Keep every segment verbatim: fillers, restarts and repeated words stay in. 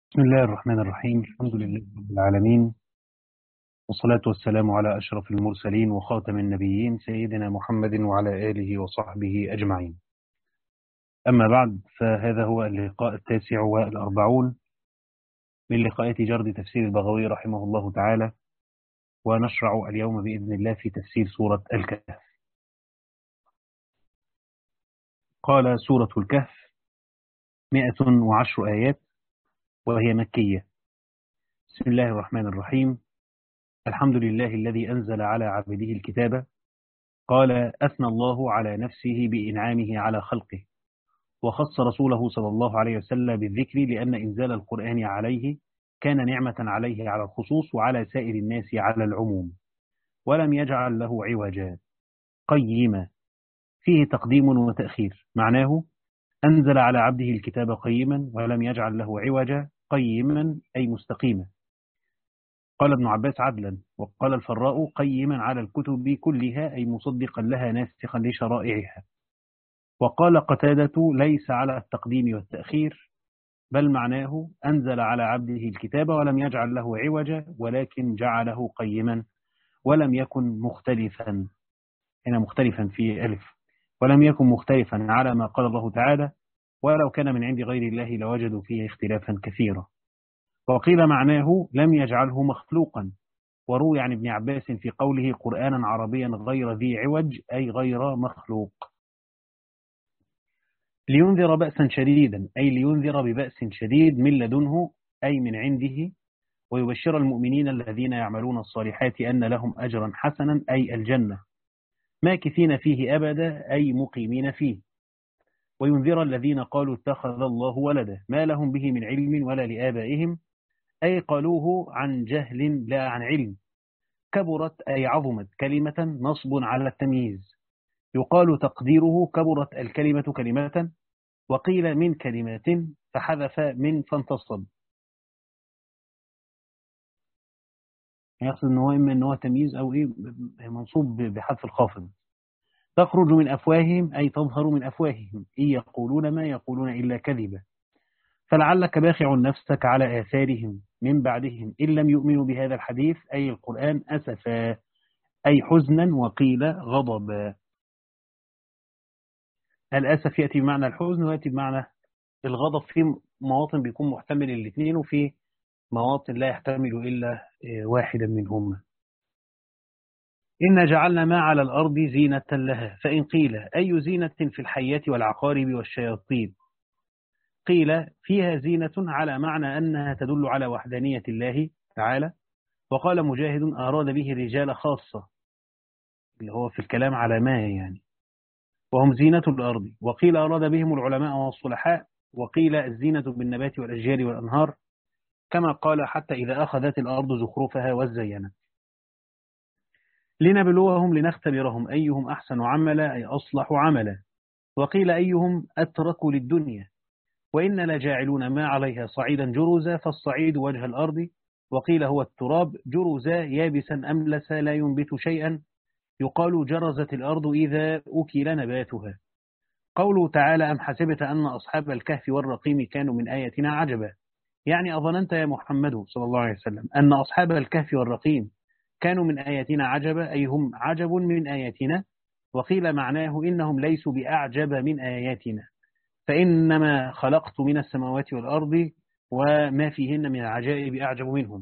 بسم الله الرحمن الرحيم. الحمد لله رب العالمين، والصلاة والسلام على أشرف المرسلين وخاتم النبيين سيدنا محمد وعلى آله وصحبه أجمعين. أما بعد، فهذا هو اللقاء التاسع والأربعون من لقاءات جرد تفسير البغوي رحمه الله تعالى، ونشرع اليوم بإذن الله في تفسير سورة الكهف. قال: سورة الكهف مئة وعشر آيات، وهي مكية. بسم الله الرحمن الرحيم. الحمد لله الذي أنزل على عبده الكتاب. قال: أثنى الله على نفسه بإنعامه على خلقه، وخص رسوله صلى الله عليه وسلم بالذكر، لأن إنزال القرآن عليه كان نعمة عليه على الخصوص وعلى سائر الناس على العموم، ولم يجعل له عوجا. قيما فيه تقديم وتأخير، معناه أنزل على عبده الكتاب قيما ولم يجعل له عوجا، قيما أي مستقيما. قال ابن عباس: عدلا. وقال الفراء: قيما على الكتب كلها، أي مصدقا لها ناسخا لشرائعها. وقال قتادة: ليس على التقديم والتأخير، بل معناه أنزل على عبده الكتاب ولم يجعل له عوجا، ولكن جعله قيما ولم يكن مختلفا. هنا مختلفا في ألف. ولم يكن مختلفا على ما قال الله تعالى: ولو كان من عند غير الله لوجدوا فيه اختلافا كثيرا. وقيل معناه لم يجعله مخلوقا. وروي عن ابن عباس في قوله: قرآنا عربيا غير ذي عوج، أي غير مخلوق. لينذر بأسا شديدا، أي لينذر ببأس شديد من لدنه، أي من عنده، ويبشر المؤمنين الذين يعملون الصالحات أن لهم أجرا حسنا، أي الجنة، ماكثين فيه أبدا، أي مقيمين فيه. وينذر الذين قالوا اتخذ الله ولدا، ما لهم به من علم ولا لآبائهم، أي قالوه عن جهل لا عن علم. كبرت أي عظمت كلمة، نصب على التمييز، يقال تقديره كبرت الكلمة كلمة. وقيل من كلمات، فحذف من فانتصب، يقصد ان هو اما ان هو تمييز او ايه، منصوب بحذف الخافض. تخرج من افواههم، اي تظهر من افواههم، ان يقولون ما يقولون الا كذبا. فلعلك باخع نفسك على اثارهم من بعدهم ان لم يؤمنوا بهذا الحديث، اي القران، اسفا اي حزنا، وقيل غضبا. الاسف ياتي بمعنى الحزن وياتي بمعنى الغضب، في مواطن بيكون محتمل الاثنين، وفي مواطن لا يحتمل الا واحدا منهما. إنا جعلنا ما على الأرض زينة لها، فإن قيل أي زينة في الحياة والعقارب والشياطين، قيل فيها زينة على معنى أنها تدل على وحدانية الله تعالى. وقال مجاهد: أراد به الرجال خاصة، اللي هو في الكلام على ما يعني، وهم زينة الأرض. وقيل أراد بهم العلماء والصلحاء. وقيل الزينة بالنبات والأشجار والأنهار، كما قال: حتى إذا أخذت الأرض زخرفها وزينت. لنبلوهم لنختبرهم أيهم أحسن عملا، أي أصلح عملا. وقيل أيهم أترك للدنيا. وإن لجاعلون ما عليها صعيدا جرزا، فالصعيد وجه الأرض. وقيل هو التراب، جرزا يابسا أملسا لا ينبت شيئا، يقال جرزت الأرض إذا أكل نباتها. قوله تعالى: أم حسبت أن أصحاب الكهف والرقيم كانوا من آياتنا عجبا، يعني أظننت يا محمد صلى الله عليه وسلم أن أصحاب الكهف والرقيم كانوا من آياتنا عجبا، أي هم عجب من آياتنا. وقيل معناه إنهم ليسوا بأعجب من آياتنا، فإنما خلقت من السماوات والأرض وما فيهن من العجائب أعجب منهم.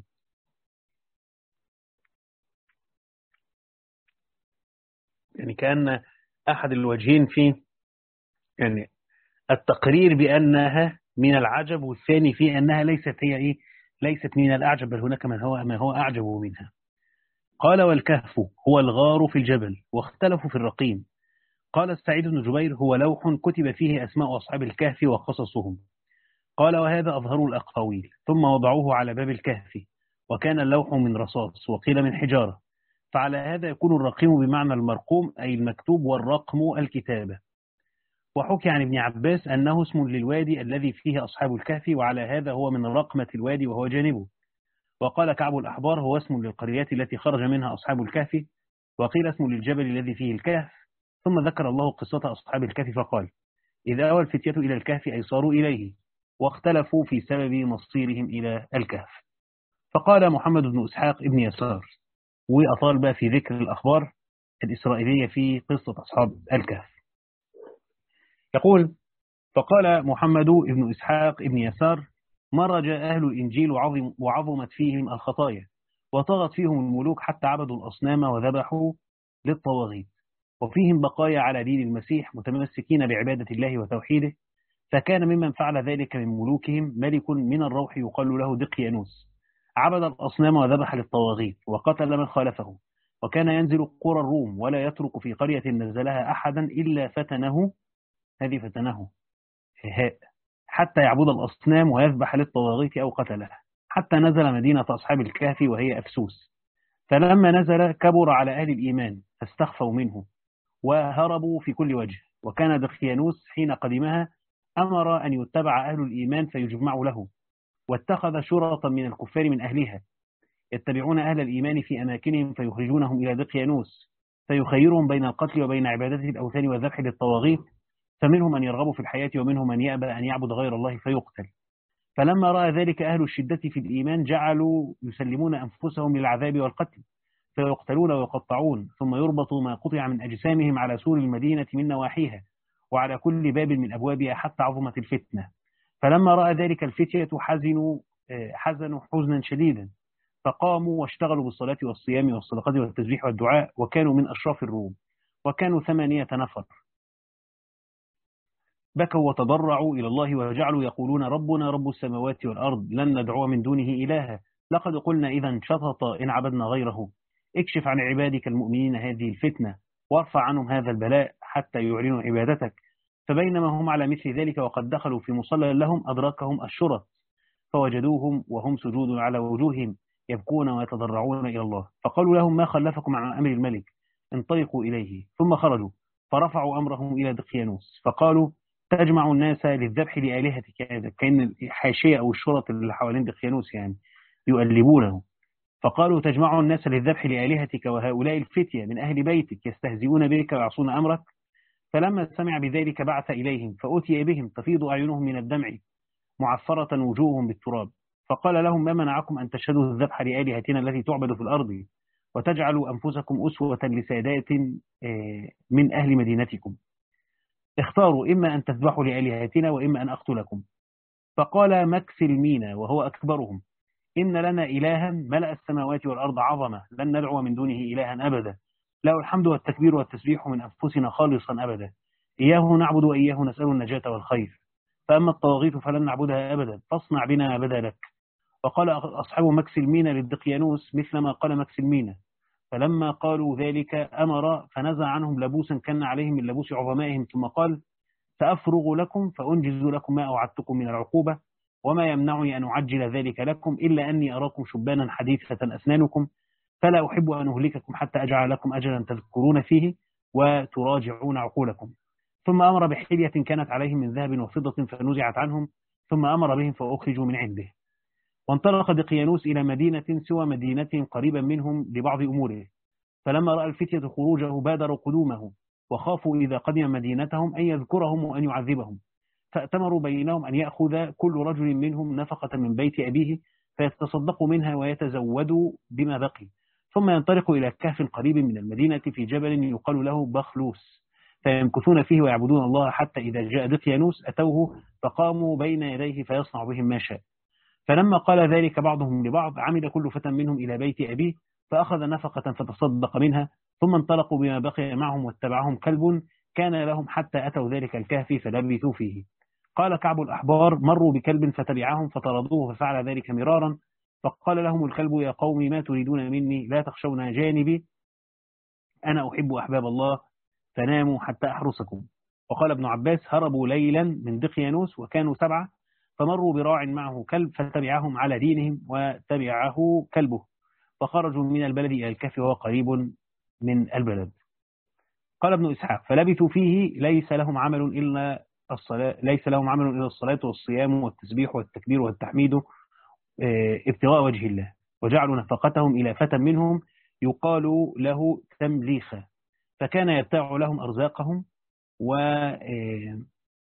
يعني كأن أحد الوجهين في يعني التقرير بأنها من العجب، والثاني في أنها ليست هي إيه، ليست من الأعجب، بل هناك من هو ما هو أعجب منها. قال: والكهف هو الغار في الجبل، واختلفوا في الرقيم. قال سعيد بن جبير: هو لوح كتب فيه أسماء أصحاب الكهف وقصصهم. قال: وهذا أظهر الأقاويل. ثم وضعوه على باب الكهف، وكان اللوح من رصاص، وقيل من حجارة. فعلى هذا يكون الرقيم بمعنى المرقوم، أي المكتوب، والرقم الكتابة. وحكي عن ابن عباس أنه اسم للوادي الذي فيه أصحاب الكهف، وعلى هذا هو من رقمة الوادي وهو جانبه. وقال كعب الأحبار: هو اسم للقريات التي خرج منها أصحاب الكهف. وقيل اسم للجبل الذي فيه الكهف. ثم ذكر الله قصة أصحاب الكهف فقال: إذا أوى الفتية إلى الكهف، أي صاروا إليه، واختلفوا في سبب مصيرهم إلى الكهف. فقال محمد بن إسحاق ابن يسار، وأطال بقى في ذكر الأخبار الإسرائيلية في قصة أصحاب الكهف. يقول: فقال محمد بن إسحاق ابن يسار: مرج أهل الإنجيل وعظم وعظمت فيهم الخطايا، وطغت فيهم الملوك حتى عبدوا الأصنام وذبحوا للطواغيت، وفيهم بقايا على دين المسيح متمسكين بعبادة الله وتوحيده. فكان ممن فعل ذلك من ملوكهم ملك من الروح يقال له دقيانوس، عبد الأصنام وذبح للطواغيت وقتل من خالفه، وكان ينزل قرى الروم ولا يترك في قرية نزلها أحدا إلا فتنه، هذه فتنه هاء، حتى يعبد الأصنام ويذبح للطواغيت أو قتلها، حتى نزل مدينة أصحاب الكهف وهي أفسوس. فلما نزل كبر على أهل الإيمان فاستخفوا منه وهربوا في كل وجه. وكان دقيانوس حين قدمها أمر أن يتبع أهل الإيمان فيجمعوا له، واتخذ شرطا من الكفار من أهلها يتبعون أهل الإيمان في أماكنهم فيخرجونهم إلى دقيانوس فيخيرهم بين القتل وبين عبادة الأوثان والذبح للطواغيت، فمنهم من يرغب في الحياة ومنهم من يأبى أن يعبد غير الله فيقتل. فلما رأى ذلك أهل الشدة في الإيمان جعلوا يسلمون أنفسهم للعذاب والقتل، فيقتلون ويقطعون، ثم يربط ما قطع من أجسامهم على سور المدينة من نواحيها وعلى كل باب من أبوابها حتى عظمت الفتنة. فلما رأى ذلك الفتية حزنوا حزنوا حزنا شديدا، فقاموا واشتغلوا بالصلاة والصيام والصدقة والتسبيح والدعاء، وكانوا من أشراف الروم، وكانوا ثمانية نفر. بكوا وتضرعوا إلى الله وجعلوا يقولون: ربنا رب السماوات والأرض لن ندعو من دونه إلها، لقد قلنا إذا شططا إن عبدنا غيره، اكشف عن عبادك المؤمنين هذه الفتنة وارفع عنهم هذا البلاء حتى يعلنوا عبادتك. فبينما هم على مثل ذلك وقد دخلوا في مصلى لهم أدركهم الشرط، فوجدوهم وهم سجود على وجوههم يبكون ويتضرعون إلى الله، فقالوا لهم: ما خلفكم عن أمر الملك، انطلقوا إليه. ثم خرجوا فرفعوا أمرهم إلى دقيانوس فقالوا: تجمع الناس للذبح لآلهتك. هذا كأن الحاشية أو الشرط اللي حوالين دقيانوس يعني يؤلبونه. فقالوا: تجمع الناس للذبح لآلهتك وهؤلاء الفتية من أهل بيتك يستهزئون بك ويعصون أمرك. فلما سمع بذلك بعث إليهم فأتي بهم تفيض أعينهم من الدمع معفرة وجوههم بالتراب، فقال لهم: ما منعكم أن تشهدوا الذبح لآلهتنا التي تعبد في الأرض وتجعلوا أنفسكم أسوة لسادات من أهل مدينتكم؟ اختاروا إما أن تذبحوا لآلهتنا وإما أن أقتلكم. فقال مكسلمينا وهو أكبرهم: إن لنا إلها ملأ السماوات والأرض عظمة، لن ندعو من دونه إلها أبدا، له الحمد والتكبير والتسبيح من أنفسنا خالصا أبدا، إياه نعبد وإياه نسأل النجاة والخير، فأما الطواغيت فلن نعبدها أبدا، فاصنع بنا ما بدا لك. وقال أصحاب مكسلمينا للدقيانوس مثل ما قال مكسلمينا. فلما قالوا ذلك أمر فنزع عنهم لبوسا كان عليهم من لبوس عظمائهم، ثم قال: سأفرغ لكم فأنجز لكم ما أوعدتكم من العقوبة، وما يمنعني أن أعجل ذلك لكم إلا أني أراكم شبانا حديثة أسنانكم، فلا أحب أن أهلككم حتى أجعل لكم أجلا تذكرون فيه وتراجعون عقولكم. ثم أمر بحلية كانت عليهم من ذهب وفضة فنزعت عنهم، ثم أمر بهم فأخرجوا من عنده. وانطلق دقيانوس إلى مدينة سوى مدينتهم قريبا منهم لبعض أموره، فلما رأى الفتية خروجه بادروا قدومه، وخافوا إذا قدم مدينتهم أن يذكرهم وأن يعذبهم، فأتمروا بينهم أن يأخذ كل رجل منهم نفقة من بيت أبيه فيتصدق منها ويتزودوا بما بقي، ثم ينطلق إلى كهف قريب من المدينة في جبل يقال له بخلوس، فيمكثون فيه ويعبدون الله، حتى إذا جاء دقيانوس أتوه فقاموا بين يديه فيصنع بهم ما شاء. فلما قال ذلك بعضهم لبعض عمد كل فتى منهم إلى بيت أبيه فأخذ نفقة فتصدق منها، ثم انطلقوا بما بقي معهم واتبعهم كلب كان لهم حتى أتوا ذلك الكهف فلبثوا فيه. قال كعب الأحبار: مروا بكلب فتبعهم فطردوه ففعل ذلك مرارا، فقال لهم الكلب: يا قوم ما تريدون مني، لا تخشون جانبي، أنا أحب أحباب الله، فناموا حتى أحرسكم. وقال ابن عباس: هربوا ليلا من دقيانوس وكانوا سبعة، فمروا براع معه كلب فتبعهم على دينهم وتبعه كلبه، فخرجوا من البلد إلى الكهف وهو قريب من البلد. قال ابن إسحاق: فلبثوا فيه ليس لهم عمل إلا الصلاة ليس لهم عمل إلا الصلاة والصيام والتسبيح والتكبير والتحميد ابتغاء وجه الله، وجعلوا نفقتهم إلى فتى منهم يقال له تمليخة، فكان يبتاع لهم أرزاقهم و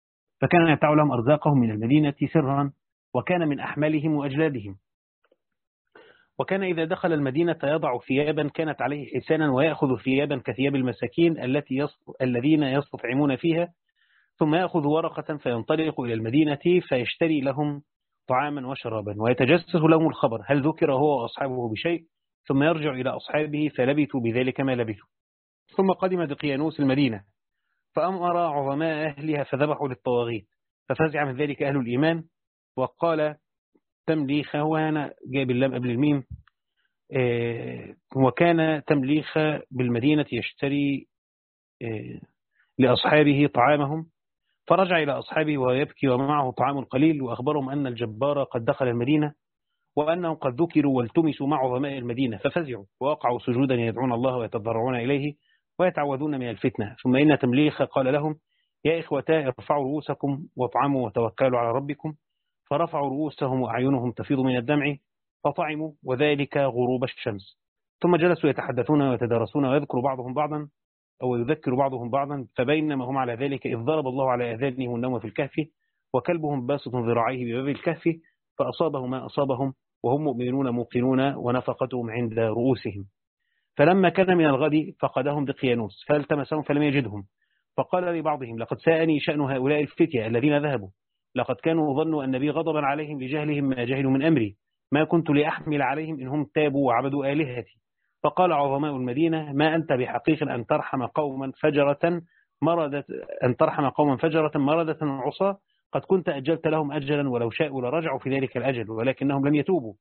فكان يدفع لهم أرزاقهم من المدينة سرا، وكان من أحمالهم وأجلادهم. وكان إذا دخل المدينة يضع ثيابا كانت عليه حسانا، ويأخذ ثيابا كثياب المساكين التي يص... الذين يستطعمون فيها، ثم يأخذ ورقة فينطلق إلى المدينة فيشتري لهم طعاما وشرابا، ويتجسس لهم الخبر هل ذكر هو وأصحابه بشيء، ثم يرجع إلى أصحابه فلبثوا بذلك ما لبثوا. ثم قدم دقيانوس المدينة فأمر عظماء أهلها فذبحوا للطواغيت، ففزع من ذلك أهل الإيمان. وقال تمليخ، وأنا جايب اللام قبل الميم، آه وكان تمليخ بالمدينة يشتري آه لأصحابه طعامهم، فرجع إلى أصحابه ويبكي ومعه طعام قليل، وأخبرهم أن الجبار قد دخل المدينة، وأنهم قد ذكروا والتمسوا مع عظماء المدينة، ففزعوا ووقعوا سجودا يدعون الله ويتضرعون إليه ويتعوذون من الفتنة. ثم إن تمليخ قال لهم يا إخوتا ارفعوا رؤوسكم واطعموا وتوكلوا على ربكم، فرفعوا رؤوسهم وأعينهم تفيض من الدمع فطعموا، وذلك غروب الشمس. ثم جلسوا يتحدثون ويتدارسون ويذكر بعضهم بعضا أو يذكر بعضهم بعضا، فبينما هم على ذلك إذ ضرب الله على آذانهم النوم في الكهف، وكلبهم باسط ذراعيه بباب الكهف، فأصابهم ما أصابهم وهم مؤمنون موقنون، ونفقتهم عند رؤوسهم. فلما كان من الغد فقدهم دقيانوس فالتمسهم فلم يجدهم، فقال لبعضهم لقد ساءني شأن هؤلاء الفتية الذين ذهبوا، لقد كانوا ظنوا أن بي غضبا عليهم لجهلهم ما جهلوا من أمري، ما كنت لأحمل عليهم إنهم تابوا وعبدوا آلهتي. فقال عظماء المدينة ما أنت بحقيق أن ترحم قوما فجرة مردة أن ترحم قوما فجرة مردة عصا، قد كنت أجلت لهم أجلا ولو شاءوا لرجعوا في ذلك الأجل، ولكنهم لم يتوبوا.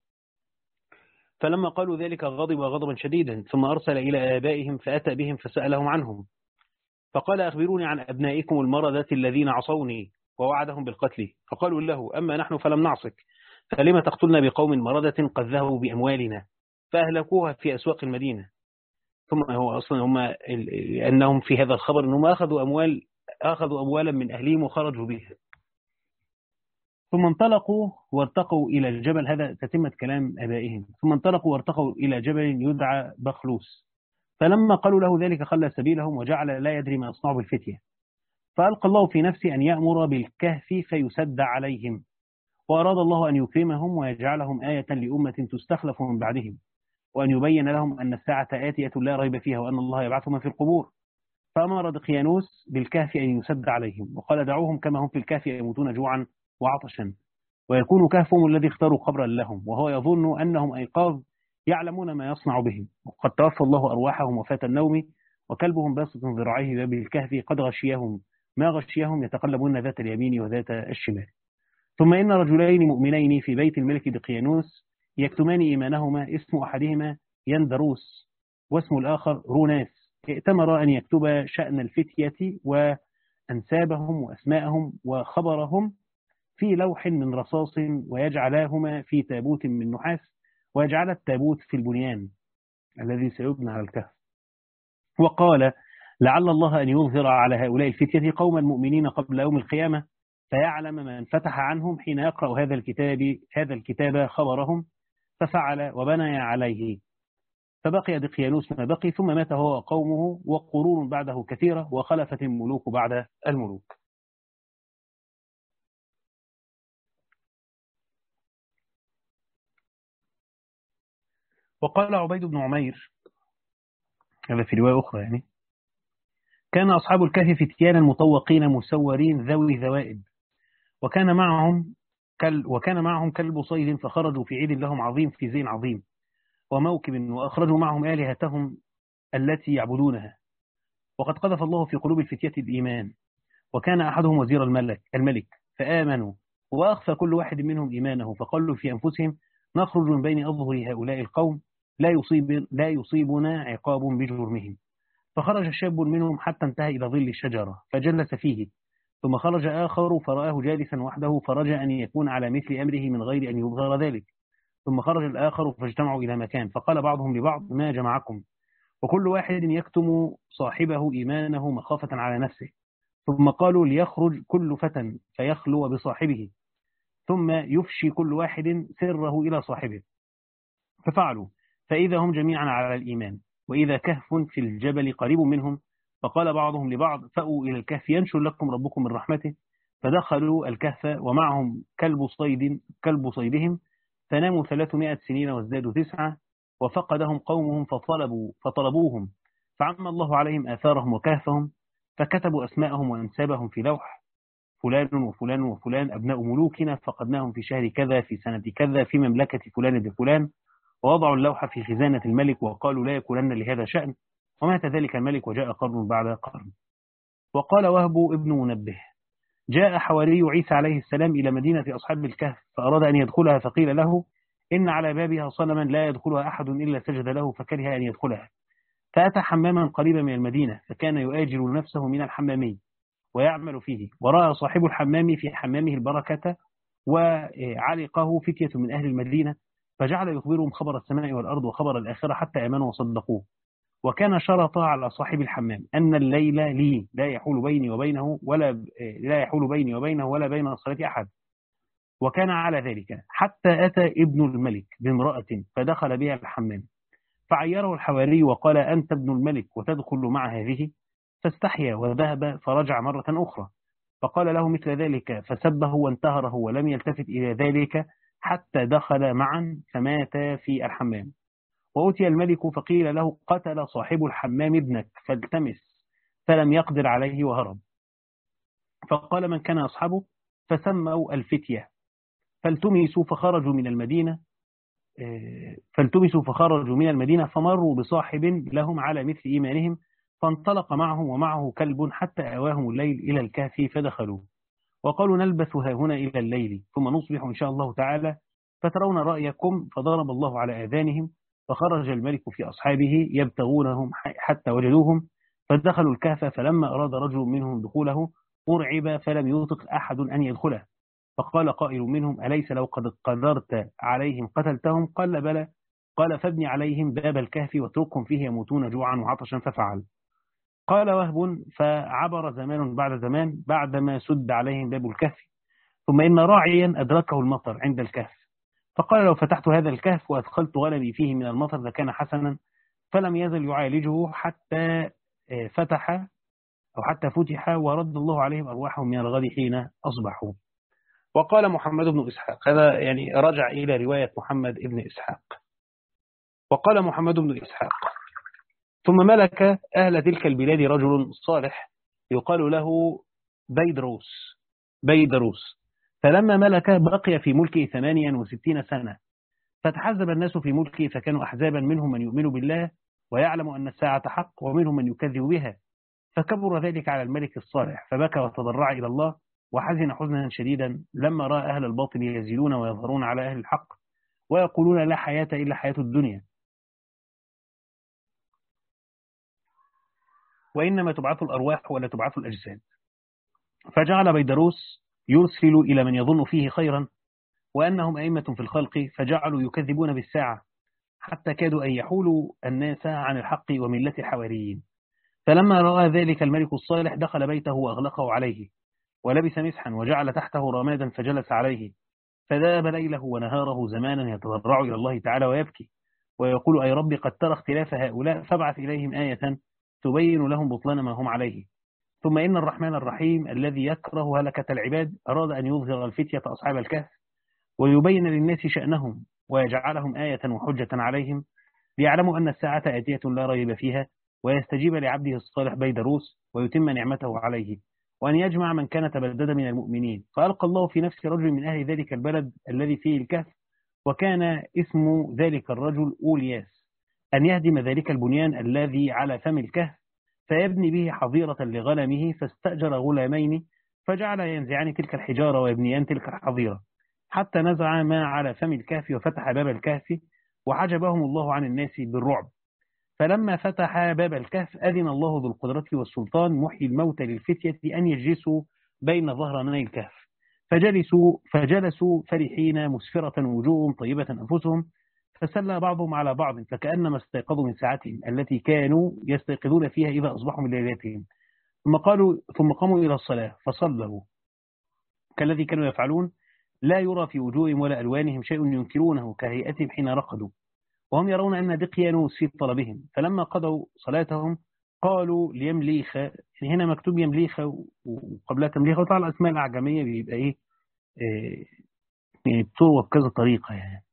فلما قالوا ذلك غضب غضبا شديدا، ثم أرسل إلى آبائهم فأتى بهم فسألهم عنهم، فقال أخبروني عن أبنائكم المردة الذين عصوني، ووعدهم بالقتل. فقالوا له أما نحن فلم نعصك، فلما تقتلنا بقوم مردة قد ذهبوا بأموالنا، فأهلكوها في أسواق المدينة. ثم هو أصلا هم أنهم في هذا الخبر أنهم أخذوا أموال أخذوا أموالا من أهلهم وخرجوا بها. ثم انطلقوا وارتقوا إلى الجبل، هذا تتمة كلام أبائهم، ثم انطلقوا وارتقوا إلى جبل يدعى بخلوس، فلما قالوا له ذلك خلى سبيلهم وجعل لا يدري ما يصنع بالفتية. فألقى الله في نفسه أن يأمر بالكهف فيسد عليهم، وأراد الله أن يكرمهم ويجعلهم آية لأمة تستخلف من بعدهم، وأن يبين لهم أن الساعة آتية لا ريب فيها، وأن الله يبعث من في القبور. فأمر دقيانوس بالكهف أن يسد عليهم، وقال دعوهم كما هم في الكهف يموتون جوعا وعطشا، ويكون كهفهم الذي اختاروا قبرا لهم، وهو يظن أنهم أيقاظ يعلمون ما يصنع بهم. وقد توفى الله أرواحهم وفاة النوم، وكلبهم باسط ذراعيه باب الكهف قد غشيهم ما غشيهم، يتقلبون ذات اليمين وذات الشمال. ثم إن رجلين مؤمنين في بيت الملك دقيانوس يكتمان إيمانهما، اسم أحدهما يندروس واسم الآخر روناس، ائتمر أن يكتب شأن الفتية وأنسابهم وأسماءهم وخبرهم في لوح من رصاص، ويجعلاهما في تابوت من نحاس، ويجعل التابوت في البنيان الذي سيبنى على الكهف. وقال لعل الله أن يظهر على هؤلاء الفتية قوما مؤمنين قبل يوم القيامة، فيعلم من فتح عنهم حين يقرأ هذا الكتاب هذا الكتاب خبرهم، ففعل وبنى عليه. فبقي دقيانوس ما بقي، ثم مات هو وقومه، وقرون بعده كثيرة، وخلفت الملوك بعد الملوك. وقال عبيد بن عمير، هذا في رواية أخرى يعني، كان أصحاب الكهف فتيانا مطوقين مسورين ذوي ذوائب، وكان معهم كل وكان معهم كلب صيد، فخرجوا في عيد لهم عظيم في زين عظيم وموكب، وأخرجوا معهم آلهتهم التي يعبدونها. وقد قذف الله في قلوب الفتية الإيمان، وكان أحدهم وزير الملك الملك فآمنوا، وأخفى كل واحد منهم إيمانه، فقالوا في أنفسهم نخرج من بين أظهر هؤلاء القوم لا يصيب لا يصيبنا عقاب بجرمهم. فخرج شاب منهم حتى انتهى إلى ظل الشجرة فجلس فيه، ثم خرج آخر فرآه جالسا وحده، فرجى أن يكون على مثل أمره من غير أن يظهر ذلك. ثم خرج الآخر فاجتمعوا إلى مكان، فقال بعضهم لبعض ما جمعكم، وكل واحد يكتم صاحبه إيمانه مخافة على نفسه. ثم قالوا ليخرج كل فتى فيخلو بصاحبه، ثم يفشي كل واحد سره إلى صاحبه. ففعلوا، فإذا هم جميعا على الإيمان، وإذا كهف في الجبل قريب منهم. فقال بعضهم لبعض فأووا إلى الكهف ينشر لكم ربكم من رحمته، فدخلوا الكهف ومعهم كلب صيد كلب صيدهم، فناموا ثلاثمائة سنين وازدادوا تسعة، وفقدهم قومهم فطلبوا فطلبوهم، فعم الله عليهم آثارهم وكهفهم، فكتبوا أسماءهم وأنسابهم في لوح، فلان وفلان وفلان أبناء ملوكنا فقدناهم في شهر كذا في سنة كذا في مملكة فلان بفلان، ووضعوا اللوحة في خزانة الملك وقالوا لا يكونن لهذا شأن، ومات ذلك الملك وجاء قرن بعد قرن. وقال وهب ابن منبه: جاء حواري عيسى عليه السلام إلى مدينة أصحاب الكهف فأراد أن يدخلها، فقيل له إن على بابها صنما لا يدخلها أحد إلا سجد له، فكره أن يدخلها، فأتى حماما قريبا من المدينة، فكان يؤاجر نفسه من الحمامي ويعمل فيه، ورأى صاحب الحمام في حمامه البركة، وعلقه فتية من أهل المدينة، فجعل يخبرهم خبر السماء والأرض وخبر الآخرة حتى آمنوا وصدقوه. وكان شرط على صاحب الحمام أن الليل لي لا يحول بيني وبينه ولا لا يحول بيني وبينه ولا بين الصلاة أحد، وكان على ذلك حتى أتى ابن الملك بامرأة فدخل بها الحمام، فعيره الحواري وقال: أنت ابن الملك وتدخل مع هذه؟ فاستحيا وذهب، فرجع مرة أخرى فقال له مثل ذلك، فسبه وانتهره ولم يلتفت إلى ذلك حتى دخل معا فمات في الحمام. وأتي الملك فقيل له: قتل صاحب الحمام ابنك فالتمس، فلم يقدر عليه وهرب. فقال: من كان أصحابه؟ فسموا الفتية، فالتمسوا فخرجوا من المدينة فالتمسوا فخرجوا من المدينة فمروا بصاحب لهم على مثل إيمانهم، فانطلق معهم ومعه كلب حتى آواهم الليل إلى الكهف فدخلوا، وقالوا: نلبث ها هنا إلى الليل ثم نصبح إن شاء الله تعالى، فترون رأيكم. فضرب الله على آذانهم، فخرج الملك في أصحابه يبتغونهم حتى وجدوهم، فدخلوا الكهف، فلما أراد رجل منهم دخوله أرعب فلم يطق أحد أن يدخله، فقال قائل منهم: أليس لو قد قدرت عليهم قتلتهم؟ قال: بلى. قال: فابني عليهم باب الكهف واتركهم فيه يموتون جوعا وعطشا. ففعل. قال وهب: فعبر زمان بعد زمان بعدما سد عليهم باب الكهف، ثم إن راعيا أدركه المطر عند الكهف، فقال: لو فتحت هذا الكهف وأدخلت غنمي فيه من المطر لكان حسنا، فلم يزل يعالجه حتى فتح أو حتى فتح، ورد الله عليهم أرواحهم من الغد حين أصبحوا. وقال محمد بن إسحاق، هذا يعني رجع إلى رواية محمد بن إسحاق. وقال محمد بن إسحاق: ثم ملك أهل تلك البلاد رجل صالح يقال له بيدروس بيدروس فلما ملك بقي في ملكه ثمانيا وستين سنة، فتحزب الناس في ملكه، فكانوا أحزابا، منهم من يؤمن بالله ويعلم أن الساعة حق، ومنهم من يكذب بها، فكبر ذلك على الملك الصالح، فبكى وتضرع إلى الله وحزن حزنا شديدا لما رأى أهل الباطل يزيدون ويظهرون على أهل الحق ويقولون: لا حياة إلا حياة الدنيا، وإنما تبعث الأرواح ولا تبعث الأجساد. فجعل بيدروس يرسل إلى من يظن فيه خيرا وأنهم أئمة في الخلق، فجعلوا يكذبون بالساعة حتى كادوا أن يحولوا الناس عن الحق وملة الحواريين. فلما رأى ذلك الملك الصالح دخل بيته وأغلقه عليه، ولبس مسحا وجعل تحته رمادا فجلس عليه، فذاب ليله ونهاره زمانا يتضرع إلى الله تعالى ويبكي ويقول: أي رب، قد ترى اختلاف هؤلاء فابعث إليهم آية تبين لهم بطلان ما هم عليه. ثم إن الرحمن الرحيم الذي يكره هلكة العباد أراد أن يظهر الفتية أصحاب الكهف ويبين للناس شأنهم ويجعلهم آية وحجة عليهم، ليعلموا أن الساعة آتية لا ريب فيها، ويستجيب لعبده الصالح بيدروس ويتم نعمته عليه، وأن يجمع من كان تبدد من المؤمنين. فألقى الله في نفس رجل من أهل ذلك البلد الذي فيه الكهف، وكان اسم ذلك الرجل أولياس، أن يهدم ذلك البنيان الذي على فم الكهف فيبني به حظيرة لغنمه، فاستأجر غلامين فجعل ينزعان تلك الحجارة ويبنيان تلك الحظيرة حتى نزع ما على فم الكهف وفتح باب الكهف، وحجبهم الله عن الناس بالرعب. فلما فتح باب الكهف أذن الله ذو القدرة والسلطان محيي الموت للفتية أن يجلسوا بين ظهراني الكهف، فجلسوا فجلسوا فرحين مسفرة وجوههم طيبة أنفسهم، فسلى بعضهم على بعض فكأنما استيقظوا من ساعتهم التي كانوا يستيقظون فيها إذا أصبحوا من ليلاتهم، ثم قالوا ثم قاموا إلى الصلاة فصلوا كالذي كانوا يفعلون، لا يرى في وجوههم ولا ألوانهم شيء ينكرونه كهيئتهم حين رقدوا، وهم يرون أن دقيانوس في طلبهم. فلما قضوا صلاتهم قالوا ليمليخ، يعني هنا مكتوب يمليخ وقبلها تمليخ، وطبعا الأسماء الأعجمية بيبقى إيه آه، يعني بتروى بكذا طريقة يعني،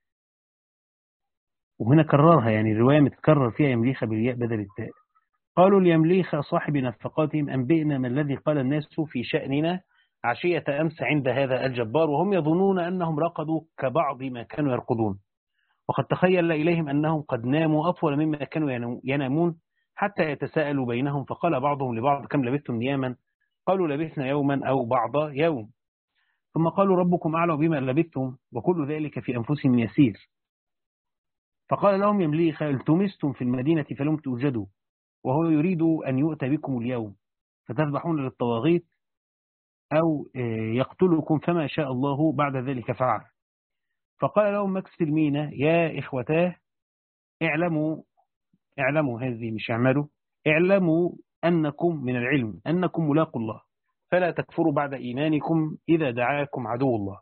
وهنا كررها، يعني الرواية متكرر فيها يمليخ بالياء بدل التاء. قالوا ليمليخ صاحب نفقاتهم أنبئنا ما الذي قال الناس في شأننا عشية أمس عند هذا الجبار، وهم يظنون أنهم رقدوا كبعض ما كانوا يرقدون، وقد تخيل إليهم أنهم قد ناموا أطول مما كانوا ينامون، حتى يتساءلوا بينهم، فقال بعضهم لبعض كم لبثتم نياما؟ قالوا لبثنا يوما أو بعض يوم. ثم قالوا ربكم أعلم بما لبثتم وكل ذلك في أنفسهم يسير. فقال لهم يمليخ التمستم في المدينة فلم توجدوا، وهو يريد أن يؤتى بكم اليوم فتذبحون للطواغيت أو يقتلكم، فما شاء الله بعد ذلك فعل. فقال لهم مكس المينة يا إخوتاه اعلموا اعلموا هذه مش اعملوا، اعلموا أنكم من العلم أنكم ملاقوا الله، فلا تكفروا بعد إيمانكم إذا دعاكم عدو الله.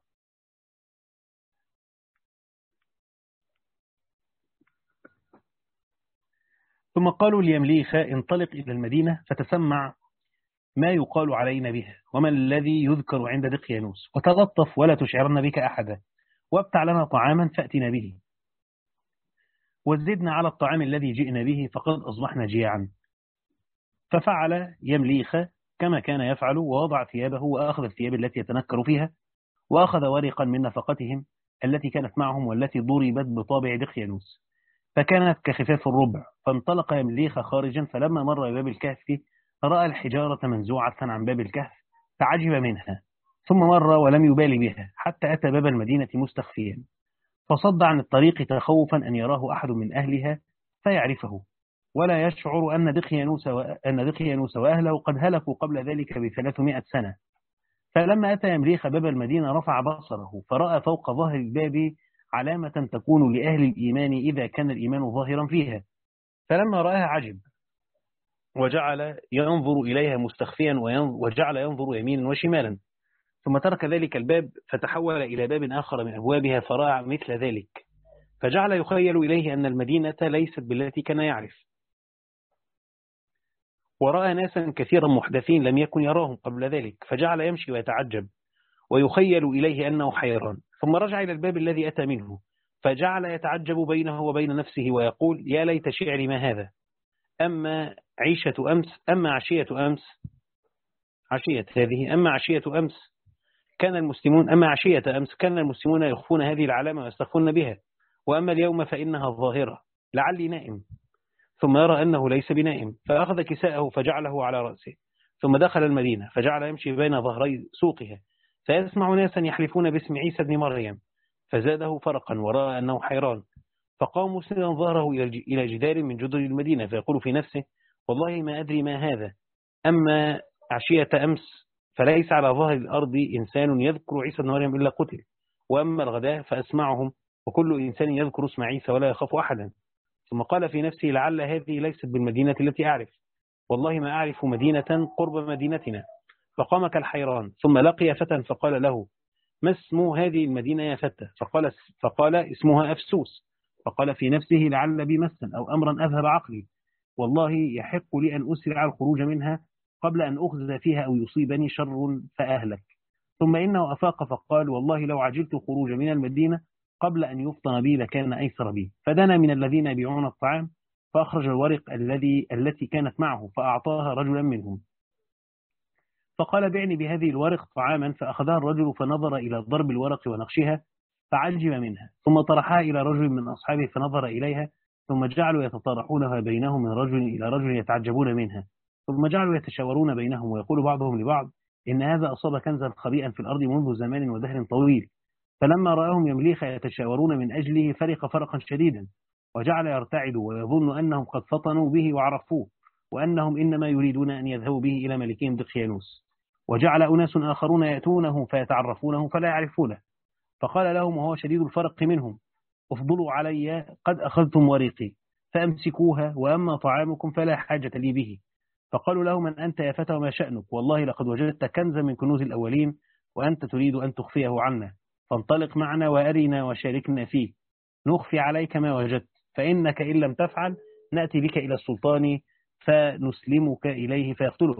ثم قالوا ليمليخ انطلق إلى المدينة فتسمع ما يقال علينا بها وما الذي يذكر عند دقيانوس، وتلطف ولا تشعرن بك أحدا، وابتع لنا طعاما فأتنا به، وزدنا على الطعام الذي جئنا به فقد أصبحنا جياعا. ففعل يمليخ كما كان يفعل، ووضع ثيابه وأخذ الثياب التي يتنكر فيها، وأخذ ورقا من نفقتهم التي كانت معهم والتي ضربت بطابع دقيانوس، فكانت كخفاف الربع. فانطلق يمليخ خارجا، فلما مر بباب الكهف رأى الحجارة منزوعة عن باب الكهف فعجب منها، ثم مر ولم يبال بها حتى أتى باب المدينة مستخفيا، فصد عن الطريق تخوفا أن يراه أحد من أهلها فيعرفه، ولا يشعر أن دقيانوس أن دقيانوس وأهله قد هلكوا قبل ذلك بثلاثمائة سنة. فلما أتى يمليخ باب المدينة رفع بصره فرأى فوق ظهر الباب علامة تكون لأهل الإيمان إذا كان الإيمان ظاهرا فيها، فلما رآها عجب وجعل ينظر إليها مستخفيا وجعل ينظر يمينا وشمالا، ثم ترك ذلك الباب فتحول إلى باب آخر من أبوابها فرأى مثل ذلك، فجعل يخيل إليه أن المدينة ليست بالتي كان يعرف، ورأى ناسا كثيرا محدثين لم يكن يراهم قبل ذلك، فجعل يمشي ويتعجب ويخيل إليه أنه حيران، ثم رجع إلى الباب الذي أتى منه فجعل يتعجب بينه وبين نفسه ويقول يا ليت شعري ما هذا، أما عيشة أمس أما عشية أمس عشية هذه أما عشية أمس كان المسلمون أما عشية أمس كان المسلمون يخفون هذه العلامة ويستخفون بها، وأما اليوم فإنها ظاهرة، لعلي نائم. ثم يرى أنه ليس بنائم، فأخذ كساءه فجعله على رأسه، ثم دخل المدينة فجعل يمشي بين ظهري سوقها، فيسمع ناسا يحلفون باسم عيسى بن مريم، فزاده فرقا ورأى أنه حيران، فقام مسندا ظهره إلى جدار من جدر المدينة فيقول في نفسه والله ما أدري ما هذا، أما عشية أمس فليس على ظهر الأرض إنسان يذكر عيسى بن مريم إلا قتل، وأما الغداء فأسمعهم وكل إنسان يذكر اسم عيسى ولا يخاف أحدا. ثم قال في نفسه لعل هذه ليست بالمدينة التي أعرف، والله ما أعرف مدينة قرب مدينتنا، فقام كالحيران، ثم لقي فتى فقال له ما اسم هذه المدينة يا فتى؟ فقال, فقال اسمها أفسوس، فقال في نفسه لعل بي مسا أو أمرا أذهب عقلي، والله يحق لي أن أسرع الخروج منها قبل أن أخذ فيها أو يصيبني شر فأهلك. ثم إنه أفاق فقال والله لو عجلت خروج من المدينة قبل أن يفطن بي لكان أيسر بي، فدنا من الذين يبيعون الطعام فأخرج الورق الذي التي كانت معه فأعطاها رجلا منهم، فقال بعني بهذه الورق طعاما، فأخذها الرجل فنظر إلى ضرب الورق ونقشها فعجب منها، ثم طرحها إلى رجل من أصحابه فنظر إليها، ثم جعلوا يتطارحونها بينهم من رجل إلى رجل يتعجبون منها، ثم جعلوا يتشاورون بينهم ويقول بعضهم لبعض إن هذا أصاب كنزا خبيئا في الأرض منذ زمان ودهر طويل. فلما رآهم يمليخ يتشاورون من أجله فرق فرقا شديدا، وجعل يرتعد ويظن أنهم قد فطنوا به وعرفوه، وأنهم إنما يريدون أن يذهبوا به إلى ملكهم دقيانوس، وجعل أناس آخرون يأتونه فيتعرفونه فلا يعرفونه، فقال لهم وهو شديد الفرق منهم افضلوا علي قد أخذتم ورقي فأمسكوها، وأما طعامكم فلا حاجة لي به. فقالوا له من أنت يا فتى وما شأنك؟ والله لقد وجدت كنزا من كنوز الأولين وأنت تريد أن تخفيه عنا، فانطلق معنا وأرنا وشاركنا فيه نخفي عليك ما وجدت، فإنك إن لم تفعل نأتي بك إلى السلطان فنسلمك إليه فيقتلك.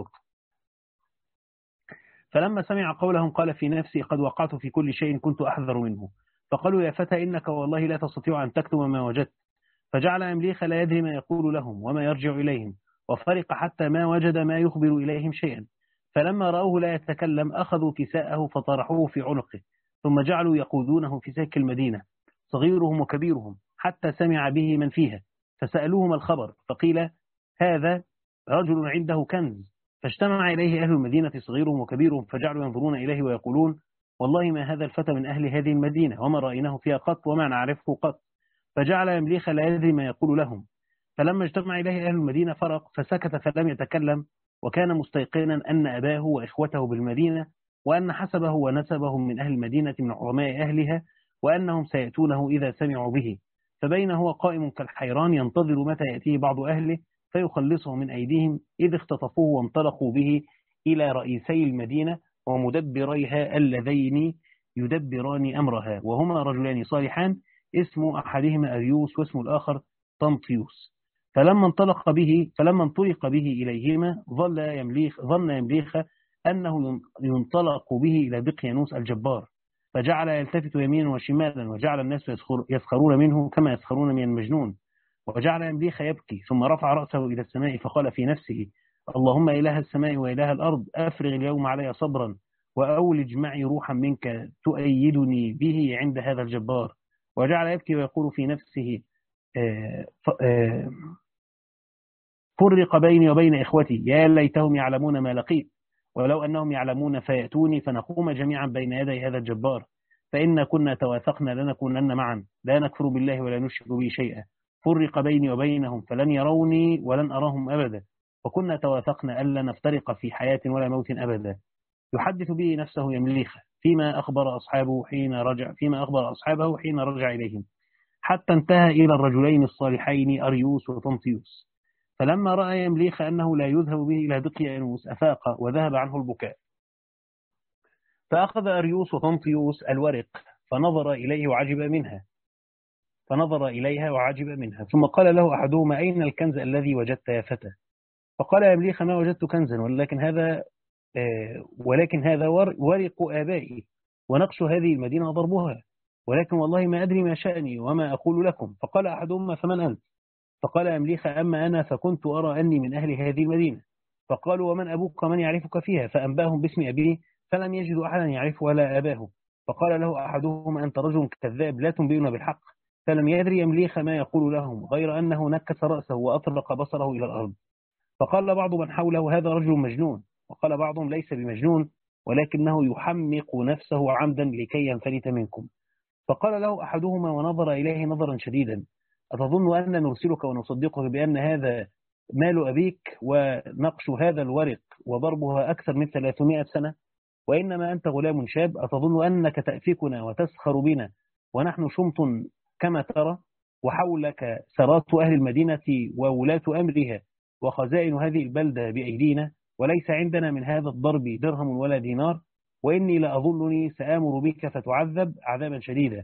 فلما سمع قولهم قال في نفسي قد وقعت في كل شيء كنت أحذر منه. فقالوا يا فتى إنك والله لا تستطيع أن تكتم ما وجدت. فجعل أمليخ لا يدري ما يقول لهم وما يرجع إليهم، وفرق حتى ما وجد ما يخبر إليهم شيئا. فلما رأوه لا يتكلم أخذوا كساءه فطرحوه في عنقه، ثم جعلوا يقودونه في سك المدينة صغيرهم وكبيرهم حتى سمع به من فيها. فسألوهم الخبر فقيل هذا رجل عنده كنز. فاجتمع إليه أهل المدينة صغيرهم وكبيرهم فجعلوا ينظرون إليه ويقولون والله ما هذا الفتى من أهل هذه المدينة وما رأيناه فيها قط وما نعرفه قط. فجعل يمليخ لا يدري ما يقول لهم. فلما اجتمع إليه أهل المدينة فرق فسكت فلم يتكلم، وكان مستيقنا أن أباه وإخوته بالمدينة وأن حسبه ونسبهم من أهل المدينة من عظماء أهلها وأنهم سيأتونه إذا سمعوا به. فبين هو قائم كالحيران ينتظر متى يأتيه بعض أهله فيخلصه من أيديهم إذ اختطفوه وانطلقوا به إلى رئيسي المدينة ومدبريها اللذين يدبران أمرها، وهما رجلان صالحان اسم أحدهما أريوس واسم الآخر طنطيوس. فلما انطلق به فلما انطلق به إليهما ظل يمليخ ظن يمليخ أنه ينطلق به إلى دقيانوس الجبار، فجعل يلتفت يمينا وشمالا وجعل الناس يسخرون منه كما يسخرون من المجنون. وجعل يمليخ يبكي ثم رفع رأسه إلى السماء فقال في نفسه اللهم إله السماء وإله الأرض أفرغ اليوم علي صبرا وأولج معي روحا منك تؤيدني به عند هذا الجبار. وجعل يبكي ويقول في نفسه فرق بيني وبين إخوتي يا ليتهم يعلمون ما لقيت، ولو أنهم يعلمون فيأتوني فنقوم جميعا بين يدي هذا الجبار، فإن كنا توافقنا لنكونن معا لا نكفر بالله ولا نشرك به شيئا. فرق بيني وبينهم فلن يروني ولن أراهم أبدا، وكنا توافقنا ألا نفترق في حياة ولا موت أبدا. يحدث به نفسه يمليخ فيما أخبر أصحابه حين رجع فيما أخبر أصحابه حين رجع إليهم، حتى انتهى إلى الرجلين الصالحين أريوس وطنطيوس. فلما رأى يمليخ أنه لا يذهب به إلى دقيانوس أفاق وذهب عنه البكاء. فأخذ أريوس وطنطيوس الورق فنظر إليه وعجب منها فنظر إليها وعجب منها ثم قال له أحدهما أين الكنز الذي وجدت يا فتى؟ فقال يمليخ ما وجدت كنزا ولكن هذا آه ولكن هذا ورق آبائي ونقش هذه المدينة ضربها، ولكن والله ما أدري ما شأني وما أقول لكم. فقال أحدهما فمن أنت؟ فقال يمليخ أما أنا فكنت أرى أني من أهل هذه المدينة. فقالوا ومن أبوك من يعرفك فيها؟ فأنباهم باسم أبيه فلم يجدوا أحدا يعرفه ولا أباه. فقال له أحدهما أنت رجل كذاب لا تنبئنا بالحق. فلم يدري يمليخ ما يقول لهم غير أنه نكس رأسه وأطلق بصره إلى الأرض. فقال بعض من حوله هذا رجل مجنون، وقال بعضهم ليس بمجنون ولكنه يحمق نفسه عمدا لكي ينفلت منكم. فقال له أحدهما ونظر إليه نظرا شديدا أتظن أن نرسلك ونصدقك بأن هذا مال أبيك ونقش هذا الورق وضربها أكثر من ثلاثمائة سنة؟ وإنما أنت غلام شاب أتظن أنك تأفكنا وتسخر بنا ونحن شمط كما ترى، وحولك سرات أهل المدينة وولاة أمرها وخزائن هذه البلدة بأيدينا، وليس عندنا من هذا الضرب درهم ولا دينار، وإني لأظنني سآمر بك فتعذب عذابا شديدا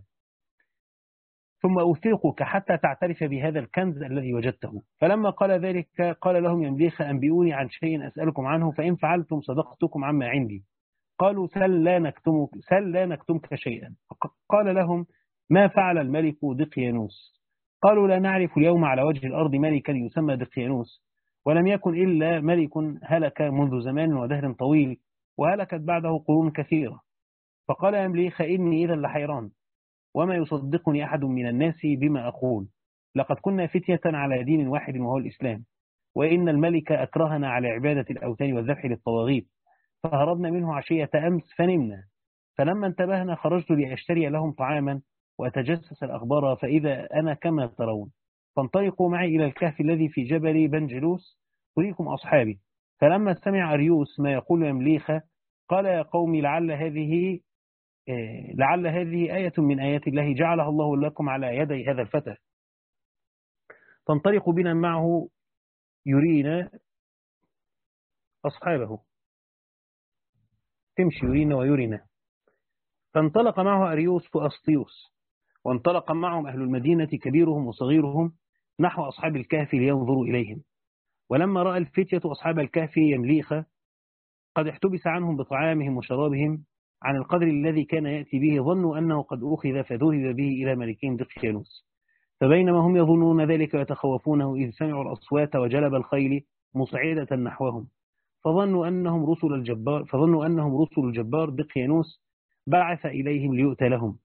ثم أوثقك حتى تعترف بهذا الكنز الذي وجدته. فلما قال ذلك قال لهم يمليخ أنبئوني عن شيء أسألكم عنه فإن فعلتم صدقتكم عما عندي. قالوا سل لا نكتمك, سل لا نكتمك شيئا. قال لهم ما فعل الملك دقيانوس؟ قالوا لا نعرف اليوم على وجه الأرض ملكا يسمى دقيانوس، ولم يكن إلا ملك هلك منذ زمان ودهر طويل وهلكت بعده قرون كثيرة. فقال يمليخ إني إذا لحيران وما يصدقني أحد من الناس بما أقول، لقد كنا فتية على دين واحد وهو الإسلام، وإن الملك أكرهنا على عبادة الأوثان والذبح للطواغيت، فهربنا منه عشية أمس فنمنا، فلما انتبهنا خرجت لأشتري لهم طعاما وأتجسس الأخبار فإذا أنا كما ترون، فانطلقوا معي إلى الكهف الذي في جبل بنجلوس أريكم أصحابي. فلما سمع أريوس ما يقول يمليخ قال يا قومي لعل هذه لعل هذه آية من آيات الله جعلها الله لكم على يدي هذا الفتى، تنطلق بنا معه يرينا أصحابه تمشي يرينا ويرينا. فانطلق معه أريوس وأسطيوس وانطلق معهم أهل المدينة كبيرهم وصغيرهم نحو أصحاب الكهف لينظروا إليهم. ولما رأى الفتية أصحاب الكهف يمليخ قد احتبس عنهم بطعامهم وشرابهم عن القدر الذي كان يأتي به، ظنوا أنه قد أخذ فذهب به إلى ملكهم دقيانوس. فبينما هم يظنون ذلك ويتخوفونه إذ سمعوا الأصوات وجلب الخيل مصعدة نحوهم، فظنوا أنهم رسل الجبار فظنوا أنهم رسل الجبار دقيانوس بعث إليهم ليؤتى لهم.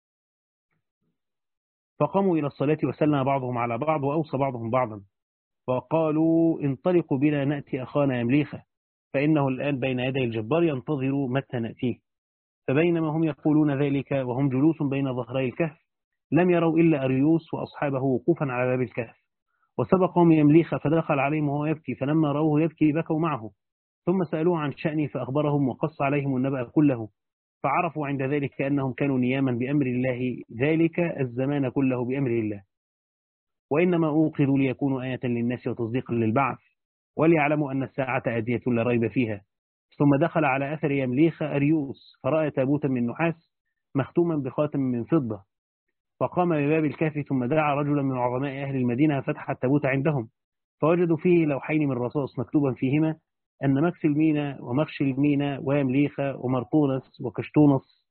فقاموا إلى الصلاة وسلم بعضهم على بعض وأوصى بعضهم بعضا، وقالوا انطلقوا بنا نأتي أخانا يمليخة، فإنه الآن بين يدي الجبار ينتظر متى نأتيه. فبينما هم يقولون ذلك وهم جلوس بين ظهري الكهف لم يروا إلا أريوس وأصحابه وقوفا على باب الكهف، وسبقهم يمليخ فدخل عليهم وهو يبكي، فلما رأوه يبكي بكوا معه، ثم سألوه عن شأنه فأخبرهم وقص عليهم النبأ كله، فعرفوا عند ذلك أنهم كانوا نياما بأمر الله ذلك الزمان كله بأمر الله، وإنما أوقظوا ليكونوا آية للناس وتصديقا للبعث، وليعلموا أن الساعة آتية لا ريب فيها. ثم دخل على أثر يمليخ أريوس فرأى تابوتا من نحاس مختوما بخاتم من فضة، فقام بباب الكهف ثم دعا رجلا من عظماء أهل المدينة فتح التابوت عندهم، فوجدوا فيه لوحين من رصاص مكتوبا فيهما أن مكس المينا ومخش المينا ويمليخ ومرطونس وكشتونس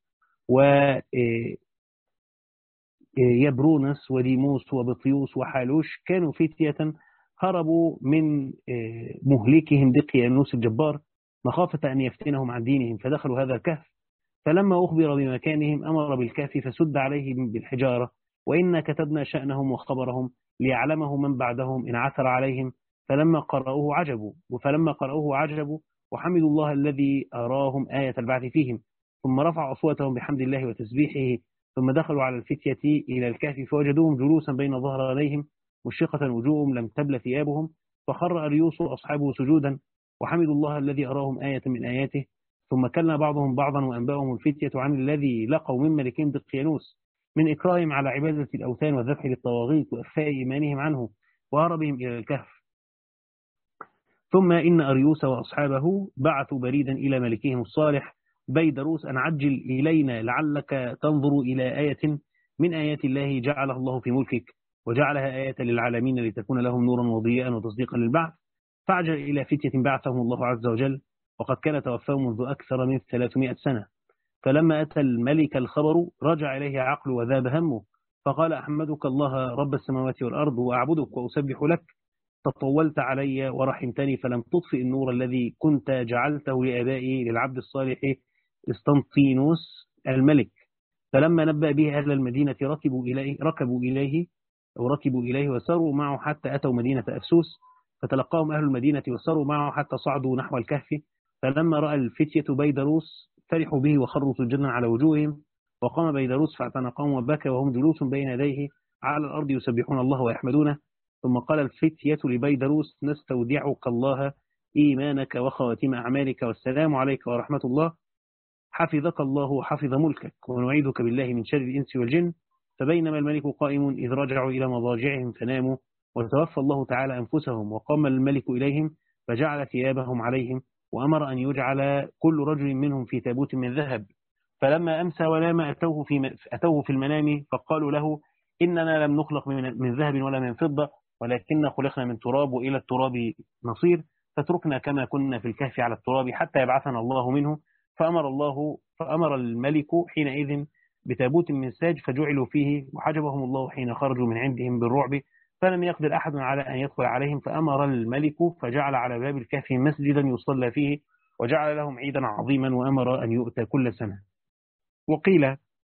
ويبرونس وديموس وبطيوس وحالوش كانوا فتية هربوا من مهلكهم دقيانوس الجبار مخافة أن يفتنهم عن دينهم، فدخلوا هذا الكهف. فلما أخبر بمكانهم أمر بالكهف فسد عليهم بالحجارة، وإنا كتبنا شأنهم وخبرهم ليعلمه من بعدهم إن عثر عليهم. فلما قرأوه عجبوا فلما قرأوه عجبوا وحمدوا الله الذي أراهم آية البعث فيهم، ثم رفعوا أصواتهم بحمد الله وتسبيحه، ثم دخلوا على الفتية إلى الكهف فوجدوهم جلوسا بين ظهرانيهم مشرقة وجوههم لم تبل ثيابهم، فخر أريوس وأصحابه سجودا وحمدوا الله الذي أراهم آية من آياته. ثم كلنا بعضهم بعضا وأنبأهم الفتية عن الذي لقوا من ملكهم دقيانوس من إكراههم على عبادة الأوثان والذبح للطواغيت وإخفاء إيمانهم عنه وهربهم إلى الكهف. ثم إن أريوس وأصحابه بعثوا بريدا إلى ملكهم الصالح بيدروس أن عجل إلينا لعلك تنظر إلى آية من آيات الله جعلها الله في ملكك وجعلها آية للعالمين لتكون لهم نورا وضياء وتصديقا للبعث. فعجل إلى فتية بعثهم الله عز وجل، وقد كان توفاهم منذ أكثر من ثلاثمائة سنة. فلما أتى الملك الخبر رجع إليه عقله وذاب همه، فقال أحمدك الله رب السماوات والأرض وأعبدك وأسبح لك، تطولت علي ورحمتني فلم تطفئ النور الذي كنت جعلته لآبائي للعبد الصالح قسطنطينوس الملك. فلما نبأ به أهل المدينة ركبوا إليه ركبوا إليه وركبوا إليه وساروا معه حتى أتوا مدينة أفسوس، فتلقاهم أهل المدينة وساروا معه حتى صعدوا نحو الكهف. فلما رأى الفتية بيدروس فرحوا به وخروا سجدا على وجوههم، وقام بيدروس فاعتنقهم وبكى وهم جلوس بين يديه على الأرض يسبحون الله ويحمدونه. ثم قال الفتية لبيدروس نستودعك الله إيمانك وخواتم أعمالك والسلام عليك ورحمة الله، حفظك الله وحفظ ملكك، ونعيذك بالله من شر الإنس والجن. فبينما الملك قائم إذ رجعوا إلى مضاجعهم فناموا، وتوفى الله تعالى أنفسهم، وقام الملك إليهم فجعل ثيابهم عليهم، وأمر أن يجعل كل رجل منهم في تابوت من ذهب. فلما أمسى ونام أتوه في, أتوه في المنام فقالوا له إننا لم نخلق من ذهب ولا من فضة، ولكن خلقنا من تراب وإلى التراب نصير، فتركنا كما كنا في الكهف على التراب حتى يبعثنا الله منه. فأمر الله فأمر الملك حينئذ بتابوت من ساج فجعلوا فيه، وحجبهم الله حين خرجوا من عندهم بالرعب، فلم يقدر أحد على أن يدخل عليهم. فأمر الملك فجعل على باب الكهف مسجدا يصلى فيه، وجعل لهم عيدا عظيما، وأمر أن يؤتى كل سنة. وقيل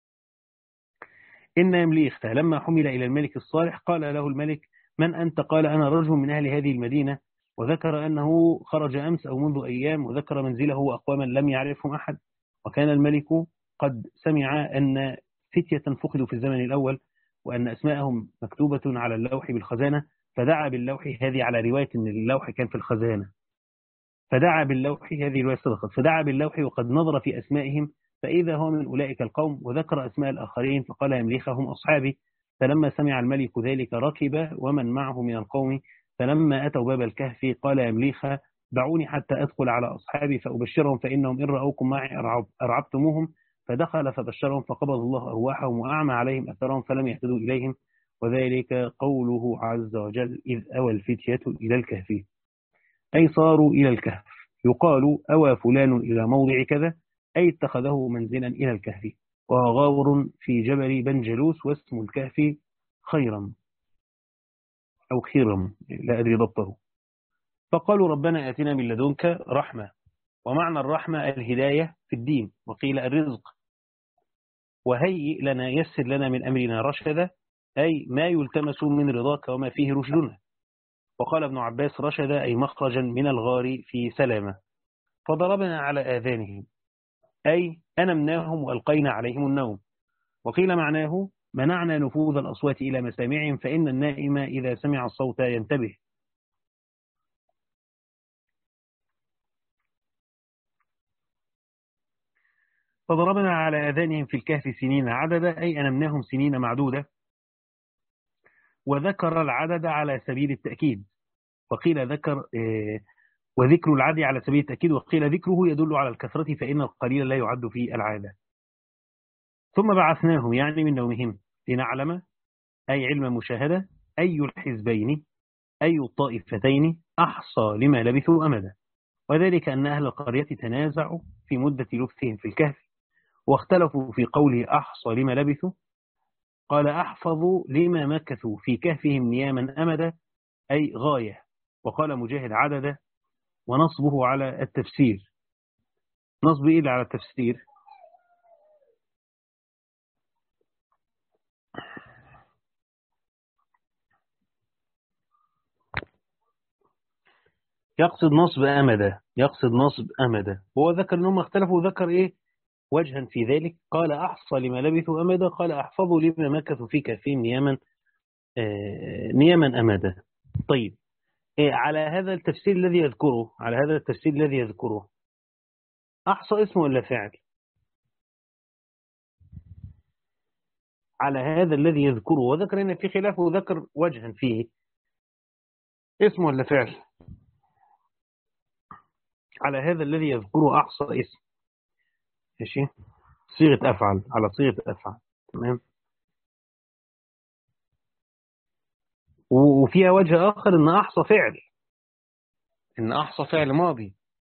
إن يمليخ لما حمل إلى الملك الصالح قال له الملك من أنت؟ قال أنا رجل من أهل هذه المدينة، وذكر أنه خرج أمس أو منذ أيام، وذكر منزله وأقواما لم يعرفهم أحد. وكان الملك قد سمع أن فتية فقدوا في الزمن الأول، وأن أسماءهم مكتوبة على اللوح بالخزانة، فدعا باللوح. هذه على رواية أن اللوح كان في الخزانة، فدعا باللوح. هذه رواية صدقت. فدعا باللوح وقد نظر في أسمائهم فإذا هو من أولئك القوم، وذكر أسماء الآخرين فقال يمليخهم أصحابي. فلما سمع الملك ذلك ركب ومن معه من القوم، فلما أتوا باب الكهف قال يمليخ دعوني حتى أدخل على أصحابي فأبشرهم، فإنهم إن رأوكم معي أرعبتموهم. فدخل فبشرهم فقبض الله أرواحهم وأعمى عليهم أثرهم فلم يهتدوا إليهم. وذلك قوله عز وجل إذ أوى الفتية إلى الكهف. أي صاروا إلى الكهف. يقال أوى فلان إلى موضع كذا، أي اتخذه منزلا إلى الكهف. وغاور في جبل بنجلوس، واسم الكهف خيرم أو خيرم، لا أدري ضبطه. فقالوا ربنا آتنا من لدنك رحمة. ومعنى الرحمة الهداية في الدين، وقيل الرزق. وهيئ لنا، يسر لنا من أمرنا رشدا، أي ما يلتمس من رضاك وما فيه رشدنا. وقال ابن عباس رشد أي مخرجا من الغار في سلامة. فضربنا على آذانهم، أي أنمناهم وألقينا عليهم النوم. وقيل معناه منعنا نفوذ الأصوات إلى مسامعهم، فإن النائم إذا سمع الصوت ينتبه. فضربنا على آذانهم في الكهف سنين عددا، أي أنمناهم سنين معدودة. وذكر العدد على سبيل التأكيد، وقيل ذكر وذكر العدد على سبيل التأكيد، وقيل ذكره يدل على الكثرة، فإن القليل لا يعد في العادة. ثم بعثناهم، يعني من نومهم، لنعلم، أي علم مشاهدة، أي الحزبين، أي الطائفتين أحصى لما لبثوا أمدا. وذلك أن أهل القرية تنازعوا في مدة لبثهم في الكهف، واختلفوا في قوله أحصى لما لبثوا. قال أحفظوا لما مكثوا في كهفهم نياما أمدا، أي غاية. وقال مجاهد عددا، ونصبه على التفسير. نصب إيه على التفسير؟ يقصد نصب أمدا، يقصد نصب أمدا. هو ذكر أنهم اختلفوا، ذكر إيه وجها في ذلك. قال أحصى لما لبثوا أمدا، قال أحفظوا لما مكثوا في كهفهم نياما آه نياما أمدا. طيب، إيه على هذا التفسير الذي يذكره، على هذا التفسير الذي يذكره، أحصى اسم ولا فعل؟ على هذا الذي يذكره، وذكر أن في خلاف، وذكر وجها فيه، اسم ولا فعل؟ على هذا الذي يذكره أحصى اسم، ماشي، صيغة أفعل، على صيغة أفعل، تمام. وفيها وجه آخر أن أحصى فعل، أن أحصى فعل ماضي،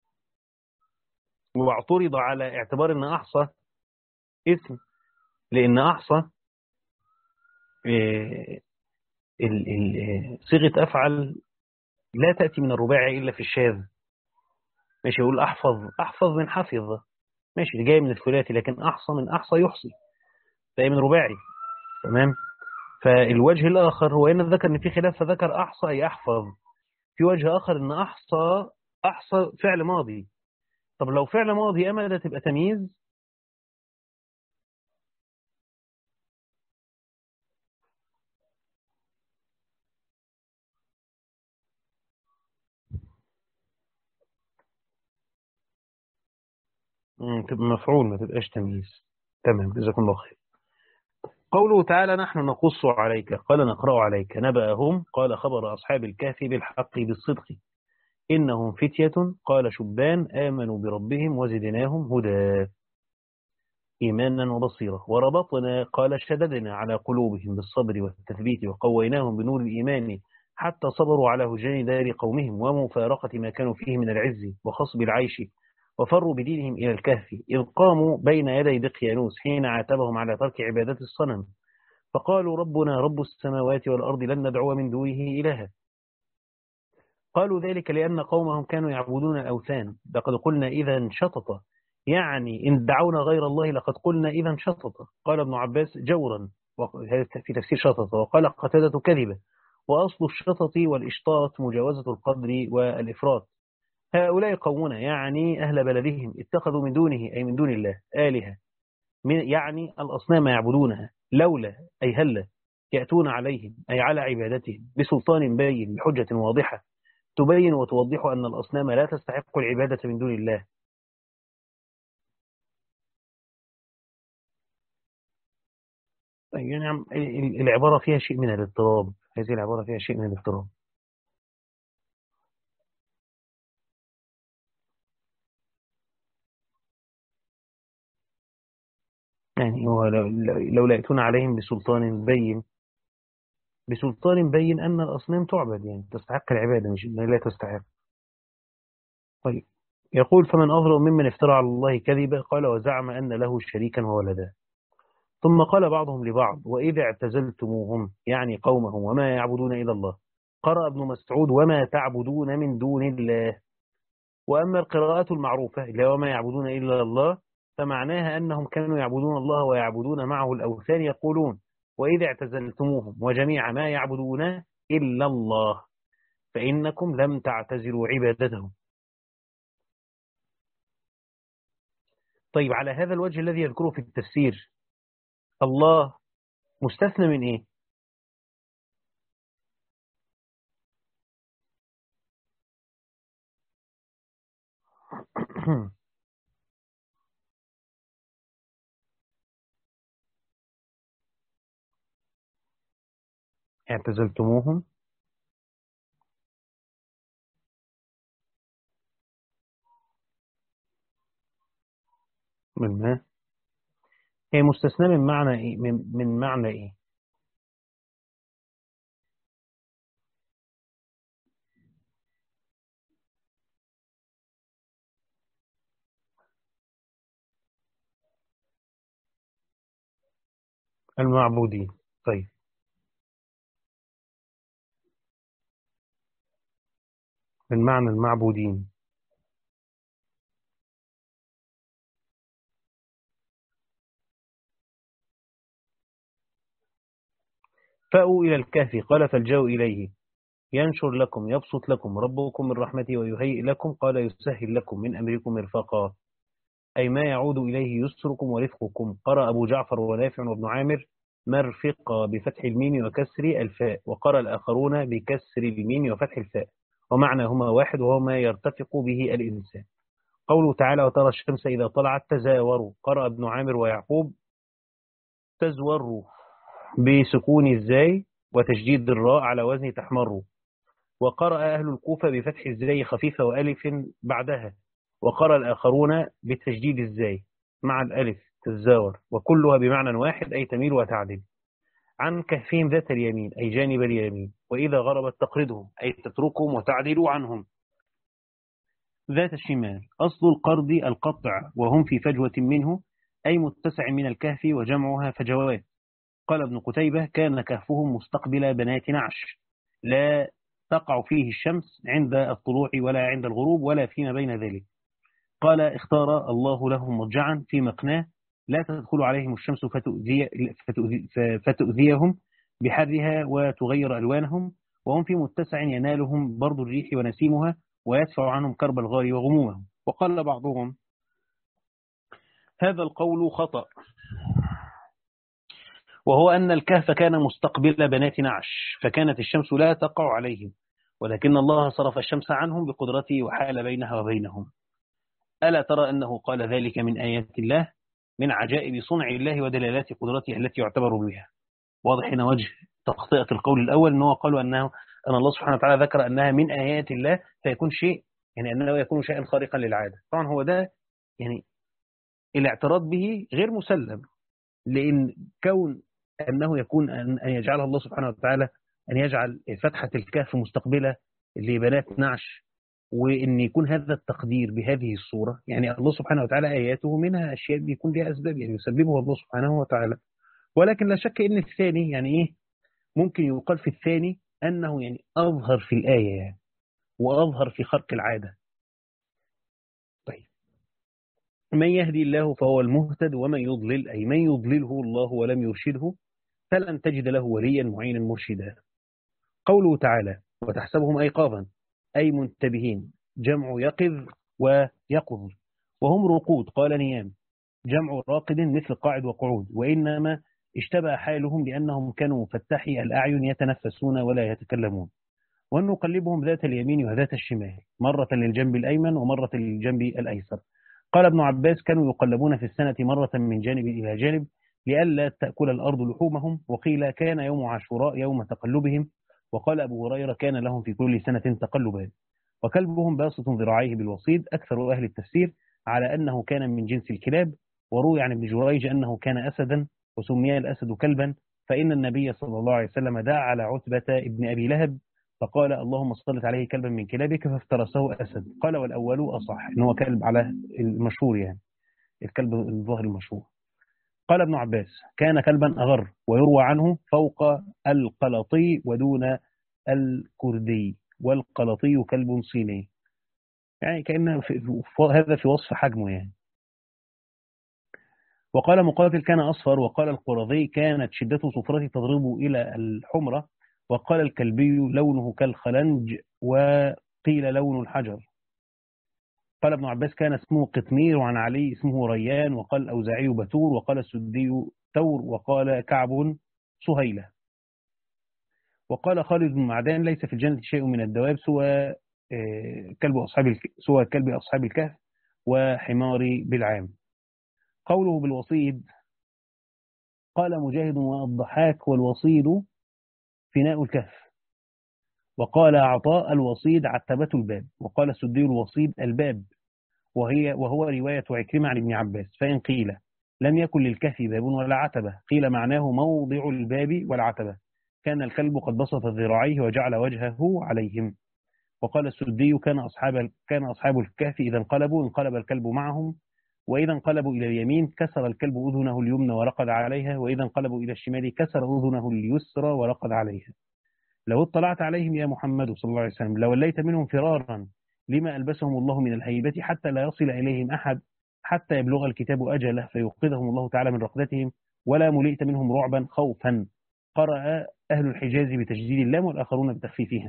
واعترض على اعتبار أن أحصى اسم، لأن أحصى إيه ال- ال- صيغة أفعل لا تأتي من الرباعي إلا في الشاذ. ماشي، يقول أحفظ، أحفظ من حفظ، ماشي، جاي من الثلاثي، لكن أحصى من أحصى يحصي، فهي من رباعي، تمام. فالوجه الآخر هو أن ذكر أن في خلاف، فذكر أحصى أي أحفظ. في وجه آخر أن أحصى، أحصى فعل ماضي. طب لو فعل ماضي أمد تبقى تمييز. مم، تبقى مفعول، ما تبقاش تمييز. تمام، جزاكم الله خير. قوله تعالى نحن نقص عليك، قال نقرأ عليك نبأهم، قال خبر أصحاب الكهف بالحق بالصدق، إنهم فتية، قال شبان آمنوا بربهم وزدناهم هدى، إيمانا وبصيرة. وربطنا، قال شددنا على قلوبهم بالصبر والتثبيت، وقويناهم بنور الإيمان حتى صبروا على هجران دار قومهم ومفارقة ما كانوا فيه من العز وخصب العيش، وفروا بدينهم إلى الكهف، إذ قاموا بين يدي دقيانوس حين عاتبهم على ترك عبادة الصنم، فقالوا ربنا رب السماوات والأرض لن ندعو من دونه إلها. قالوا ذلك لأن قومهم كانوا يعبدون الأوثان، لقد قلنا إذا شطط، يعني إن دعونا غير الله لقد قلنا إذا شطط. قال ابن عباس جورا، هذا في تفسير شطط. وقال قتادة كذبة، وأصل الشطط والإشطاط مجاوزة القدر والإفراط. هؤلاء قومنا، يعني أهل بلدهم، اتخذوا من دونه، أي من دون الله، آلهة، من يعني الأصنام يعبدونها، لولا أي هلا يأتون عليهم، أي على عبادتهم، بسلطان باين، بحجة واضحة تبين وتوضح أن الأصنام لا تستحق العبادة من دون الله. يعني عم- العبارة فيها شيء من الاضطراب، هذه العبارة فيها شيء من الاضطراب. يعني هو لو لو لا يأتون عليهم بسلطان بين، بسلطان بين أن الأصنام تعبد، يعني تستحق العبادة مش لا تستحق. طيب، يقول: فمن أظلم ممن افترى على الله كذبا قال وزعم أن له شريكا وولدا. ثم قال بعضهم لبعض: وإذا اعتزلتموهم، يعني قومهم، وما يعبدون إلا الله. قرأ ابن مسعود: وما تعبدون من دون الله. وأما القراءات المعروفة اللي هو وما يعبدون إلا الله، فمعناها أنهم كانوا يعبدون الله ويعبدون معه الأوثان، يقولون: وإذا اعتزلتموهم وجميع ما يعبدون إلا الله فإنكم لم تعتزلوا عبادتهم. طيب، على هذا الوجه الذي يذكره في التفسير، الله مستثنى من إيه؟ اعتزلتموهم من ما هي مستثنى من معنى إيه؟ من, من معنى إيه؟ المعبودين. طيب، من معنى المعبودين. فأووا إلى الكهف قال فالجأوا إليه ينشر لكم يبسط لكم ربكم من رحمته ويهيئ لكم قال يسهل لكم من أمركم مرفقا، أي ما يعود إليه يسركم ورفقكم. قرأ أبو جعفر ونافع وابن عامر: مرفقا بفتح الميم وكسر الفاء، وقرأ الآخرون بكسر الميم وفتح الفاء، ومعناهما واحد وهو ما يرتفق به الإنسان. قوله تعالى: وترى الشمس إذا طلعت تزاوروا. قرأ ابن عامر ويعقوب: تزوروا بسكون الزاي وتشديد الراء على وزن تحمروا. وقرأ أهل الكوفة بفتح الزاي خفيفة وألف بعدها. وقرأ الآخرون بتشديد الزاي مع الألف تزاور، وكلها بمعنى واحد أي تميل وتعدل. عن كهفهم ذات اليمين أي جانب اليمين، وإذا غربت تقرضهم أي تتركهم وتعدل عنهم. ذات الشمال أصل القرض القطع، وهم في فجوة منه أي متسع من الكهف، وجمعها فجوات. قال ابن قتيبة: كان كهفهم مستقبل بنات نعش، لا تقع فيه الشمس عند الطلوع ولا عند الغروب ولا فيما بين ذلك. قال: اختار الله لهم مضجعا في مقناه لا تدخل عليهم الشمس فتؤذي فتؤذي فتؤذيهم بحرها وتغير ألوانهم، وهم في متسع ينالهم برد الريح ونسيمها ويدفع عنهم كرب الغار وغمومهم. وقال بعضهم: هذا القول خطأ، وهو أن الكهف كان مستقبل بنات نعش، فكانت الشمس لا تقع عليهم، ولكن الله صرف الشمس عنهم بقدرته وحال بينها وبينهم. ألا ترى أنه قال ذلك من آيات الله، من عجائب صنع الله ودلالات قدرته التي يعتبر بها. واضح هنا وجه تخطئة القول الأول، أنه قالوا أنه أن الله سبحانه وتعالى ذكر أنها من آيات الله فيكون شيء، يعني أنه يكون شيئا خارقا للعادة. طبعا هو ده يعني الاعتراض به غير مسلم، لأن كون أنه يكون أن يجعل الله سبحانه وتعالى أن يجعل فتحة الكهف مستقبلة لبنات نعش، وأن يكون هذا التقدير بهذه الصورة، يعني الله سبحانه وتعالى آياته منها أشياء بيكون لها أسباب يعني يسببها الله سبحانه وتعالى. ولكن لا شك أن الثاني يعني إيه، ممكن يقال في الثاني أنه يعني أظهر في الآية يعني، وأظهر في خرق العادة. طيب، من يهدي الله فهو المهتد، ومن يضلل أي من يضلله الله ولم يرشده فلن تجد له وليا معينا مرشدا. قوله تعالى: وتحسبهم أيقاظا أي منتبهين، جمع يقظ ويقظ، وهم رقود قال نيام، جمع راقد مثل قاعد وقعود، وإنما اشتبه حالهم بأنهم كانوا مفتحي الأعين يتنفسون ولا يتكلمون. ونقلبهم ذات اليمين وذات الشمال، مرة للجنب الأيمن ومرة للجنب الأيسر. قال ابن عباس: كانوا يقلبون في السنة مرة من جانب إلى جانب لئلا تأكل الأرض لحومهم. وقيل كان يوم عاشوراء يوم تقلبهم. وقال أبو هريرة: كان لهم في كل سنة تقلبان. وكلبهم باسط ذراعيه بالوصيد. أكثر أهل التفسير على أنه كان من جنس الكلاب. وروي عن ابن جريج أنه كان أسدا وسمي الأسد كلبا، فإن النبي صلى الله عليه وسلم دعا على عتبة ابن أبي لهب فقال اللهم سلط عليه كلبا من كلابك فافترسه أسد. قال والأول أصح، إن هو كلب على المشهور يعني، الكلب الظاهر المشهور. قال ابن عباس كان كلبا أغر، ويروى عنه فوق القلطي ودون الكردي، والقلطي كلب صيني، يعني كأن في في هذا في وصف حجمه يعني. وقال مقاتل كان أصفر، وقال القرظي كانت شدة صفرته تضرب إلى الحمرة، وقال الكلبي لونه كالخلنج، وقيل لون الحجر. قال ابن عباس كان اسمه قطمير، وعن علي اسمه ريان، وقال الأوزاعي بتور، وقال السدي ثور، وقال كعب سهيلة. وقال خالد بن معدان ليس في الجنة شيء من الدواب سوى كلب أصحاب الك... سوى كلب أصحاب الكهف وحمار بالعام. قوله بالوصيد، قال مجاهد والضحاك والوصيد فناء الكهف، وقال عطاء الوصيد عتبة الباب، وقال السدي الوصيد الباب، وهي وهو رواية عكرمة عن ابن عباس. فإن قيل لم يكن للكهف باب ولا عتبة، قيل معناه موضع الباب والعتبة، كان الكلب قد بسط ذراعيه وجعل وجهه عليهم. وقال السدي كان أصحاب كان أصحاب الكهف إذا انقلبوا انقلب الكلب معهم، وإذا انقلبوا إلى اليمين كسر الكلب أذنه اليمنى ورقد عليها، وإذا انقلبوا إلى الشمال كسر أذنه اليسرى ورقد عليها. لو اطلعت عليهم يا محمد صلى الله عليه وسلم لوليت منهم فرارا، لما ألبسهم الله من الهيبة حتى لا يصل إليهم أحد حتى يبلغ الكتاب أجله فيوقظهم الله تعالى من رقدتهم، ولا ملئت منهم رعبا خوفا. قرأ أهل الحجاز بتجديد اللام والآخرون بتخفيفها.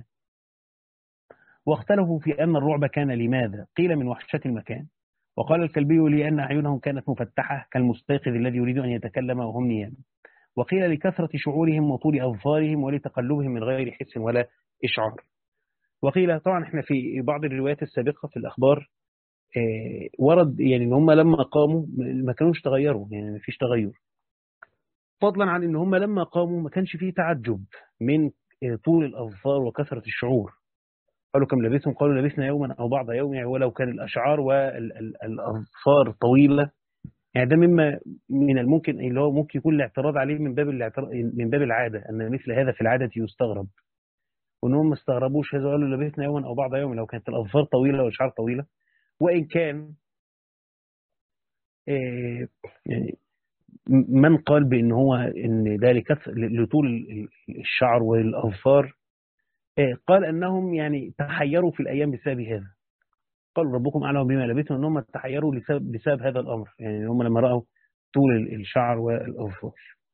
واختلفوا في أن الرعب كان لماذا، قيل من وحشة المكان، وقال الكلبي لأن أعينهم كانت مفتحة كالمستيقظ الذي يريد أن يتكلم وهم نيام، وقيل لكثرة شعورهم وطول أظفارهم ولتقلبهم من غير حس ولا إشعار. وقيل طبعا احنا في بعض الروايات السابقة في الأخبار اه ورد يعني ان هم لما قاموا ما كانوش تغيروا، يعني ما فيش تغير، فضلا عن ان هم لما قاموا ما كانش فيه تعجب من اه طول الأظفار وكثرة الشعور. قالوا كم لبثتم، قالوا لبثنا يوما أو بعض يوم، يعني ولو كان الأشعار والأظفار طويلة، يعني ده مما من الممكن اللي هو ممكن يكون الاعتراض عليه من باب الاعتراض من باب العادة، أن مثل هذا في العادة يستغرب، وأنهم ما استغربوش هذا، قالوا لبثنا يوما أو بعض يوم لو كانت الأظفار طويلة والأشعار طويلة. وإن كان يعني من قال بأن هو إن ذلك لطول الشعر والأظفار، قال أنهم يعني تحيروا في الأيام بسبب هذا، قال ربكم أعلم بما لبثتم، أنهم تحيروا بسبب, بسبب هذا الأمر، يعني هم لما رأوا طول الشعر والأظفار.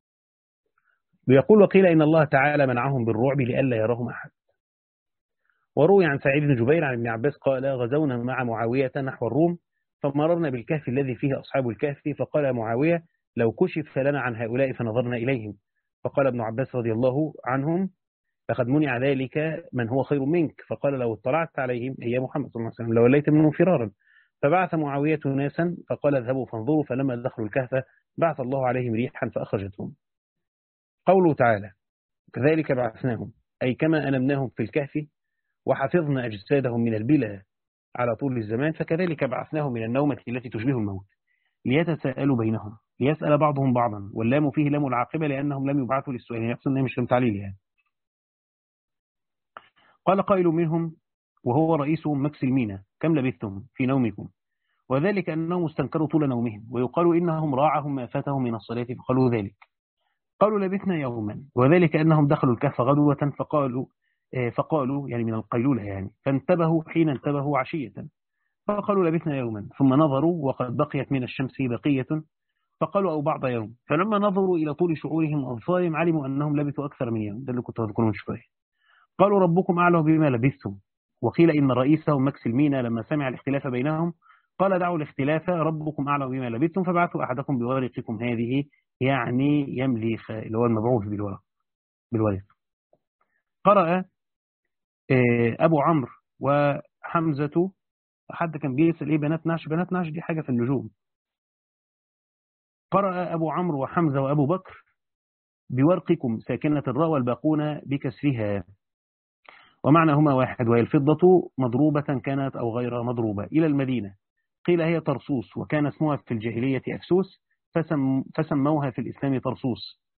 ويقول وقيل إن الله تعالى منعهم بالرعب لئلا يراهم أحد. وروي عن سعيد بن جبير عن ابن عباس قال غزونا مع معاوية نحو الروم، فمررنا بالكهف الذي فيه أصحاب الكهف، فقال معاوية لو كشف لنا عن هؤلاء فنظرنا إليهم، فقال ابن عباس رضي الله عنهم لقد منع ذلك من هو خير منك، فقال لو اطلعت عليهم يا محمد صلى الله عليه وسلم لوليت منهم فرارا. فبعث معاوية ناسا فقال اذهبوا فانظروا، فلما دخلوا الكهف بعث الله عليهم ريحا فأخرجتهم. قوله تعالى كذلك بعثناهم، أي كما أنمناهم في الكهف وحفظنا أجسادهم من البلا على طول الزمان، فكذلك بعثناهم من النومة التي تشبه الموت ليتساءلوا بينهم ليسأل بعضهم بعضا، واللام فيه لام العاقبة لأنهم لم يبعثوا للسؤال، يقصد أنها مش لم تعليل يعني. قال قائل منهم وهو رئيسهم مكسلمين كم لبثتم في نومكم، وذلك أنهم استنكروا طول نومهم، ويقال إنهم راعهم ما فاتهم من الصلاة فقالوا ذلك. قالوا لبثنا يوما، وذلك أنهم دخلوا الكهف غدوة فقالوا فقالوا يعني من القيلولة يعني، فانتبهوا حين انتبهوا عشية، فقالوا لبثنا يوما، ثم نظروا وقد بقيت من الشمس بقية، فقالوا أو بعض يوم، فلما نظروا إلى طول شعورهم وأظفارهم علموا أنهم لبثوا أكثر من يوم. ده اللي كنت أذكره من شوية. قالوا ربكم أعلم بما لبثتم. وقيل إن رئيسهم مكسلمين لما سمع الاختلاف بينهم قال دعوا الاختلاف ربكم أعلم بما لبثتم، فبعثوا أحدكم بورقكم هذه، يعني يملي اللي هو المبعوث بالورق بالورق. قرأ أبو عمرو وحمزة، حد كان بيسأل إيه بنات نعش، بنات نعش دي حاجة في النجوم. قرأ أبو عمرو وحمزة وأبو بكر بورقكم ساكنة الراء والباقون بكسرها، ومعناهما واحد، وهي الفضة مضروبة كانت أو غير مضروبة إلى المدينة، قيل هي طرسوس، وكان اسمها في الجاهلية أفسوس، فسم فسموها في الإسلام طرسوس.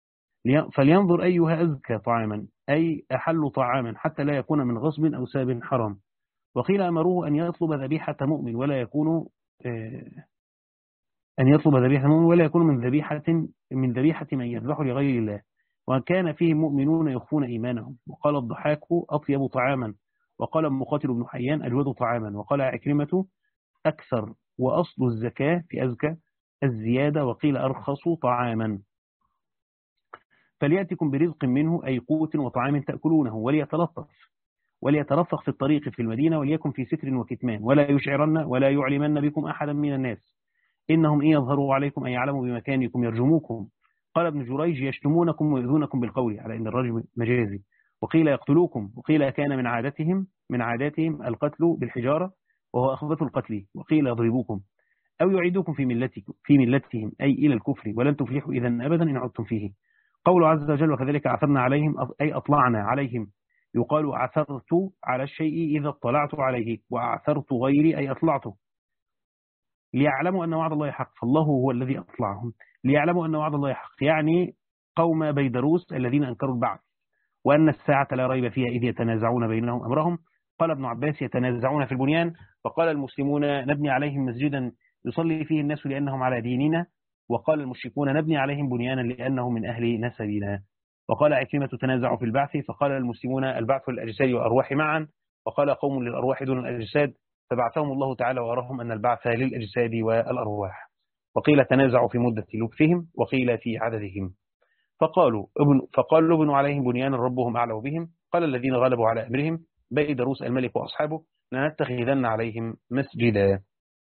لي- فلينظر أيها أزكى طعاما، أي أحل طعاما حتى لا يكون من غصب أو ساب حرام. وقيل أمروه أن يطلب ذبيحة مؤمن ولا يكون آه، أن يطلب ذبيحة مؤمن ولا يكون من ذبيحة من ذبيحة من يذبح لغير الله، وكان فيه مؤمنون يخفون إيمانهم. وقال الضحاك أطيب طعاما، وقال مقاتل بن حيان أجود طعاما، وقال عكرمة أكثر، وأصل الزكاة في أزكى الزيادة، وقيل أرخص طعاما. فليأتكم برزق منه، أي قوت وطعام تأكلونه، وليتلطف وليترفق في الطريق في المدينة، وليكن في ستر وكتمان، ولا يشعرن ولا يعلمن بكم أحدا من الناس، إنهم إن يظهروا عليكم أن يعلموا بمكانكم يرجموكم. قال ابن جريج يشتمونكم ويؤذونكم بالقول، على إن الرجم مجازي. وقيل يقتلوكم، وقيل كان من عادتهم من عاداتهم القتل بالحجارة، وهو أخبث القتل. وقيل يضربوكم أو يعيدوكم في ملتكم في ملتهم، أي إلى الكفر، ولن تفلحوا إذا أبدا إن عدتم فيه. قول عز وجل وكذلك عثرنا عليهم، أي أطلعنا عليهم. يقال عثرت على الشيء إذا اطلعت عليه، وأعثرت غيري أي أطلعته. ليعلموا أن وعد الله حق، فالله هو الذي أطلعهم. ليعلموا أن وعد الله حق، يعني قوم بيدروس الذين أنكروا البعث، وأن الساعة لا ريب فيها إذ يتنازعون بينهم أمرهم. قال ابن عباس يتنازعون في البنيان، وقال المسلمون نبني عليهم مسجدا يصلي فيه الناس لأنهم على ديننا، وقال المشركون نبني عليهم بنيانا لأنهم من أهل نسبنا. وقال عكرمة تنازعوا في البعث، فقال المسلمون البعث للأجساد والأرواح معا، وقال قوم للأرواح دون الأجساد، فبعثهم الله تعالى وأراهم أن البعث للأجساد والأرواح. وقيل تنازعوا في مدة لبثهم، وقيل في عددهم. فقالوا ابن فقالوا ابن عليهم بنيانا ربهم أعلم بهم. قال الذين غلبوا على أمرهم بيدروس الملك وأصحابه لنتخذن عليهم مسجدا.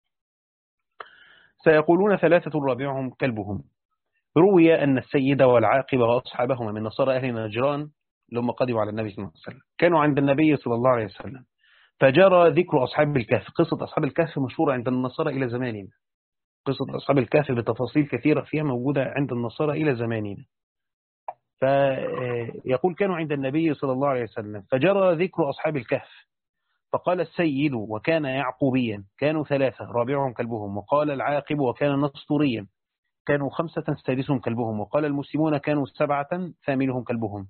سيقولون ثلاثة رابعهم كلبهم. روي أن السيد والعاقب وأصحابهما من نصارى أهل نجران لما قدموا على النبي صلى الله عليه وسلم كانوا عند النبي صلى الله عليه وسلم، فجرى ذكر أصحاب الكهف. قصة أصحاب الكهف مشهورة عند النصارى إلى زماننا. قصة أصحاب الكهف بتفاصيل كثيرة فيها موجودة عند النصارى إلى زماننا. فيقول كانوا عند النبي صلى الله عليه وسلم فجرى ذكر أصحاب الكهف، فقال السيد وكان يعقوبيا كانوا ثلاثة رابعهم كلبهم، وقال العاقب وكان نسطوريا كانوا خمسة سادسهم كلبهم، وقال المسلمون كانوا سبعة ثامنهم كلبهم.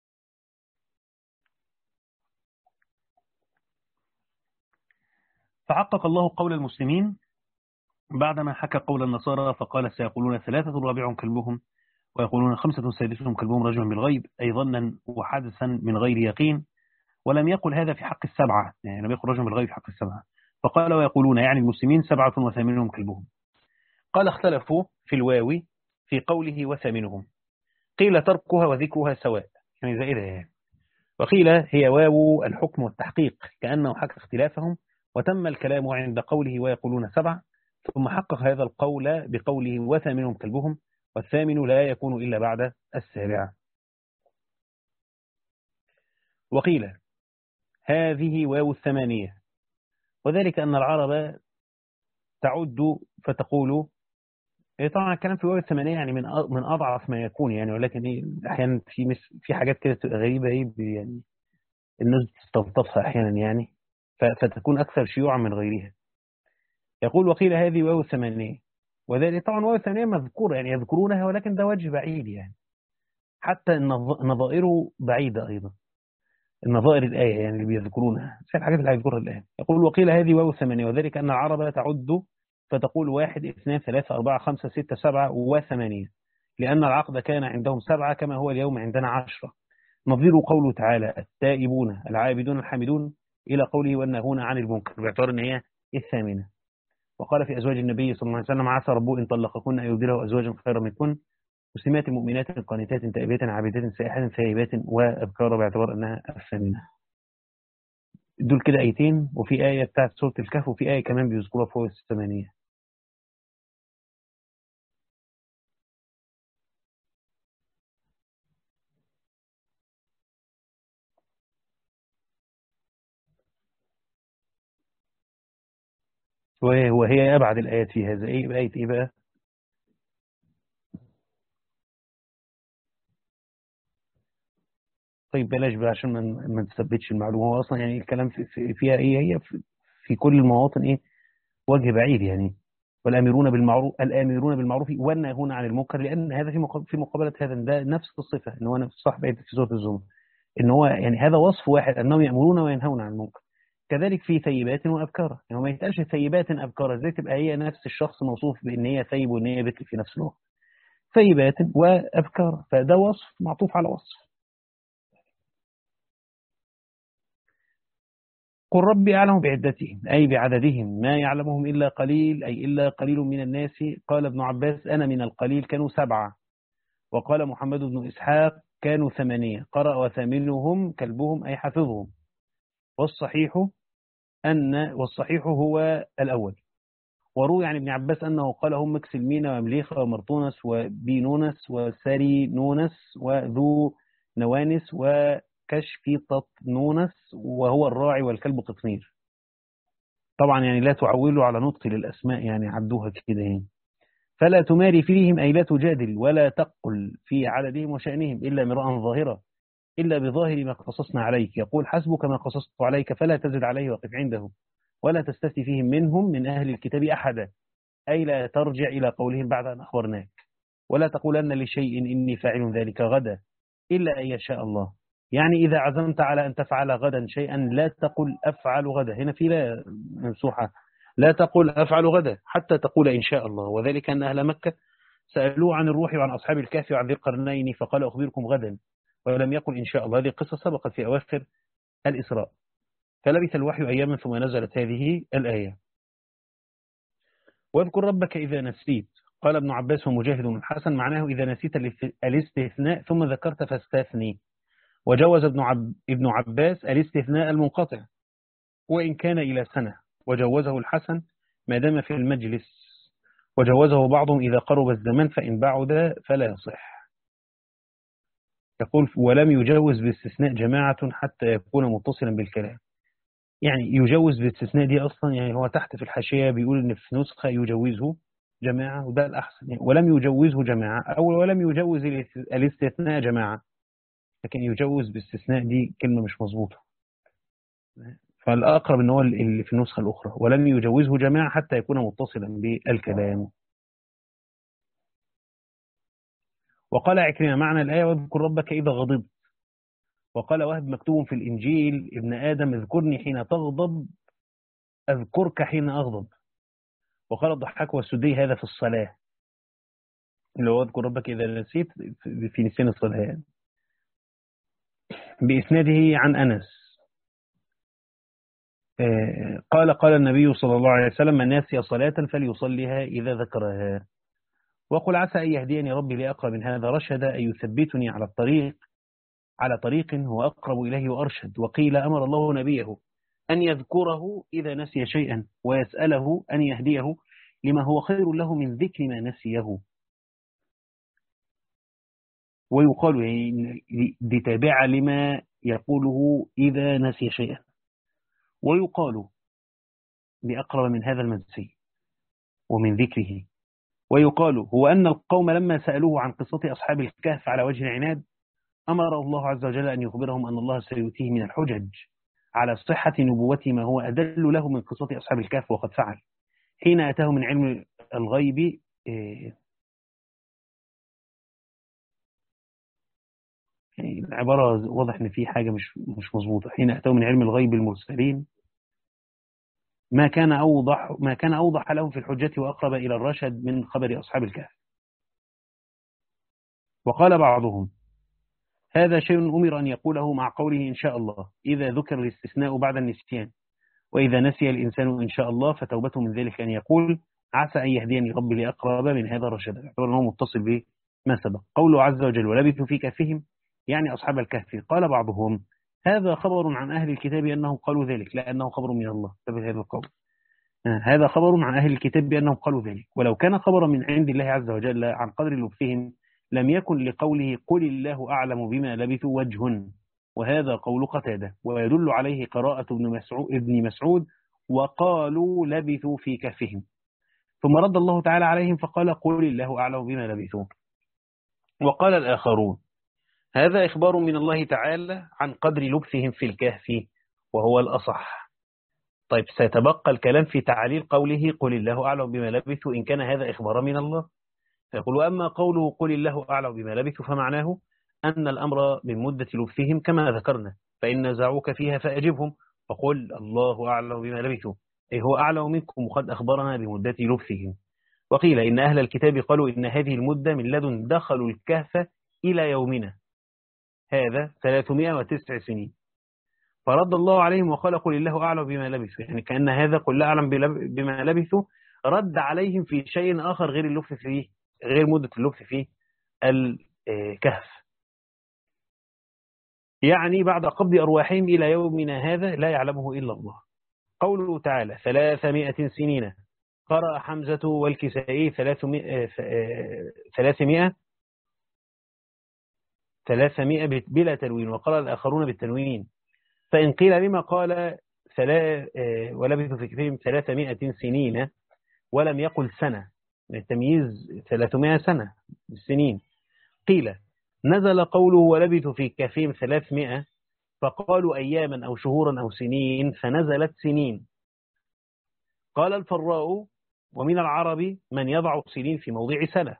فعقق الله قول المسلمين بعدما حكى قول النصارى، فقال سيقولون ثلاثة رابعهم كلبهم، ويقولون خمسة سادسهم كلبهم رجما بالغيب، أي ظنا وحدثا من غير يقين. ولم يقل هذا في حق السبعة، يعني لم يقل رجل بالغيب في حق السبعة. فقال ويقولون يعني المسلمين سبعة وثامنهم كلبهم. قال اختلفوا في الواو في قوله وثامنهم، قيل تركها وذكرها سواء، يعني زائدة يعني. وقيل هي واو الحكم والتحقيق، كأنه حكى اختلافهم وتم الكلام عند قوله ويقولون سبع، ثم حقق هذا القول بقوله وثامنهم كلبهم، والثامن لا يكون إلا بعد السابعة. وقيل هذه واو الثمانية، وذلك أن العرب تعد فتقول إيه. طبعا الكلام في واو الثمانية يعني من من أضعف ما يكون يعني، ولكن إيه أحيانا في مس في حاجات كده تبقى غريبة إيه يعني الناس بتستلطفها أحيانا يعني، فتكون أكثر شيوعا من غيرها. يقول وقيل هذه واو الثمانية، وذلك طبعا واو الثمانية مذكورة يعني يذكرونها، ولكن ده وجه بعيد يعني، حتى نظائره بعيدة أيضا، النظائر الآية يعني اللي بيذكرونها زي الحاجات اللي هيذكرها الآن. يقول وقيل هذه واو الثمانية، وذلك أن العرب تعد فتقول واحد اثنان ثلاثة أربعة خمسة ستة سبعة وثمانية، لأن العقد كان عندهم سبعة كما هو اليوم عندنا عشرة. نظير قوله تعالى التائبون العابدون الحامدون إلى قوله والناهون عن المنكر، باعتبار أن هي الثامنة. وقال في أزواج النبي صلى الله عليه وسلم عسى ربه إن طلقكن أن يبدله أزواجا خيرا منكن مسلمات مؤمنات قانتات تائبات عابدات سائحات ثائبات وأبكار، باعتبار أنها الثامنة. دول كده آيتين، وفي آية بتاعت سورة الكهف، وفي آية كمان بيذكرها فوق الثمانية. وهي أبعد الآيات في هذا. إيه آية إيه بقى؟ طيب بلاش بقى عشان ما ما نثبتش المعلومة. هو أصلا يعني الكلام في في فيها إيه، هي في, في كل المواطن إيه وجه بعيد يعني، والآمرون بالمعروف الآمرون بالمعروف والناهون عن المنكر، لأن هذا في مقابل في مقابلة هذا، ده نفس الصفة، إن هو نفس صاحب آية في سورة الزمر، إن هو يعني هذا وصف واحد، أنهم يأمرون وينهون عن المنكر. كذلك في ثيبات وأبكارا، يعني ما يتقالش ثيبات أبكارا، ازاي تبقى هي نفس الشخص موصوف بأن هي ثيب وأن هي بكر في نفس الوقت؟ ثيبات وأبكارا، فده وصف معطوف على وصف. قل ربي أعلم بعدتهم أي بعددهم، ما يعلمهم إلا قليل أي إلا قليل من الناس. قال ابن عباس أنا من القليل كانوا سبعة. وقال محمد بن إسحاق كانوا ثمانية، قرأ وثامنهم كلبهم أي حفظهم. والصحيح أن والصحيح هو الأول. وروي عن ابن عباس أنه قال هم مكسلمين ومليخة ومرطونس وبينونس وسارينونس وذو نوانس وكشفي نونس، وهو الراعي والكلب قطمير. طبعا يعني لا تعولوا على نطق للأسماء، يعني عدوها كده يعني. فلا تماري فيهم أي لا تجادل ولا تقل في عددهم وشأنهم إلا مراء ظاهرة، إلا بظاهر ما قصصنا عليك. يقول حسبك ما قصصت عليك فلا تزد عليه وقف عنده، ولا تستفتي فيهم منهم من أهل الكتاب أحدا، أي لا ترجع إلى قولهم بعد أن أخبرناك. ولا تقولن لشيء إني فاعل ذلك غدا إلا أن يشاء الله. يعني إذا عزمت على أن تفعل غدا شيئا لا تقل أفعل غدا، هنا في لا ممسوحة، لا تقل أفعل غدا حتى تقول إن شاء الله. وذلك أن أهل مكة سألوه عن الروح وعن أصحاب الكهف وعن ذي القرنين فقال أخبركم غدا، ولم يقل إن شاء الله. هذه القصة سبقت في أواخر الإسراء. فلبث الوحي أياما ثم نزلت هذه الآية. واذكر ربك إذا نسيت. قال ابن عباس ومجاهد الحسن معناه إذا نسيت الاستثناء ثم ذكرت فاستثني. وجوز ابن, عب ابن عباس الاستثناء المنقطع وإن كان إلى سنة، وجوزه الحسن ما دام في المجلس، وجوزه بعضهم إذا قرب الزمان فإن بعد فلا يصح. يقول ولم يجوز باستثناء جماعة حتى يكون متصلا بالكلام. يعني يجوز باستثناء دي أصلا، يعني هو تحت في الحاشية بيقول إن في نسخة يجوزه جماعة وده الأحسن، يعني ولم يجوزه جماعة أو ولم يجوز الاستثناء جماعة، لكن يجوز باستثناء دي كلمة مش مظبوطة. فالأقرب إن هو اللي في النسخة الأخرى ولم يجوزه جماعة حتى يكون متصلا بالكلام. وقال عكرمة معنى الآية واذكر ربك إذا غضبت. وقال وهب مكتوب في الإنجيل ابن آدم اذكرني حين تغضب أذكرك حين أغضب. وقال الضحاك والسدي هذا في الصلاة، اللي هو اذكر ربك إذا نسيت في نسيان الصلاة يعني. بإسناده عن أنس قال قال النبي صلى الله عليه وسلم من ناسي صلاة فليصليها إذا ذكرها. وقل عسى أن يهديني ربي لأقرب من هذا رشدا، أن يثبتني على الطريق على طريق هو أقرب إليه وأرشد. وقيل أمر الله نبيه أن يذكره إذا نسي شيئا ويسأله أن يهديه لما هو خير له من ذكر ما نسيه. ويقال دي تابعة لما يقوله إذا نسي شيئا. ويقال بأقرب من هذا المنسي ومن ذكره. ويقال هو أن القوم لما سألوه عن قصة أصحاب الكهف على وجه العناد أمر الله عز وجل أن يخبرهم أن الله سيؤتيه من الحجج على صحة نبوته ما هو أدل له من قصة أصحاب الكهف وقد فعل حين أتاه من علم الغيب. يعني العبارة واضح أن في حاجة مش مش مظبوطة. حين أتاه من علم الغيب المرسلين ما كان أوضح ما كان أوضح لهم في الحجة وأقرب إلى الرشد من خبر أصحاب الكهف. وقال بعضهم هذا شيء أمر أن يقوله مع قوله إن شاء الله إذا ذكر الاستثناء بعد النسيان، وإذا نسي الإنسان إن شاء الله فتوبته من ذلك أن يقول عسى أن يهديني ربي لأقرب من هذا رشدا، يعتبر أنه متصل بما سبق. قوله عز وجل ولبثوا في كهفهم يعني أصحاب الكهف. قال بعضهم هذا خبر عن أهل الكتاب أنهم قالوا ذلك لأنه خبر من الله. تبت هذا القول هذا خبر عن أهل الكتاب بأنهم قالوا ذلك، ولو كان خبرا من عند الله عز وجل عن قدر لبثهم لم يكن لقوله قل الله أعلم بما لبثوا وجه، وهذا قول قتادة. ويدل عليه قراءة ابن مسعود, ابن مسعود وقالوا لبثوا في كهفهم، ثم رد الله تعالى عليهم فقال قل الله أعلم بما لبثوا. وقال الآخرون هذا إخبار من الله تعالى عن قدر لبثهم في الكهف وهو الأصح. طيب سيتبقى الكلام في تعليل قوله قل الله أعلم بما لبثوا إن كان هذا إخبارا من الله. فيقول وأما قوله قل الله أعلم بما لبثوا فمعناه أن الأمر من مدة لبثهم كما ذكرنا، فإن نزعوك فيها فأجبهم فقل الله أعلم بما لبثوا، أي هو أعلم منكم وقد أخبرنا بمدة لبثهم. وقيل إن أهل الكتاب قالوا إن هذه المدة من لدن دخلوا الكهف إلى يومنا هذا ثلاثمائة وتسع سنين، فرد الله عليهم وقال قل الله أعلم بما لبثوا، يعني كأن هذا قل لا أعلم بما لبثوا رد عليهم في شيء آخر غير اللبث فيه، غير مدة اللبث فيه الكهف، يعني بعد قبض أرواحهم إلى يومنا هذا لا يعلمه إلا الله. قوله تعالى ثلاثمائة سنين، قرأ حمزة والكسائي ثلاثمائة ثلاثمائة ثلاثمائة بلا تنوين، وقرأ الآخرون بالتنوين. فإن قيل لما قال ولبثوا في كفرهم ثلاثمائة سنين ولم يقل سنة، التمييز ثلاثمائة سنة بالسنين، قيل نزل قوله ولبثوا في كفرهم ثلاثمائة فقالوا أياما أو شهورا أو سنين فنزلت سنين. قال الفراء ومن العرب من يضع سنين في موضع سنة.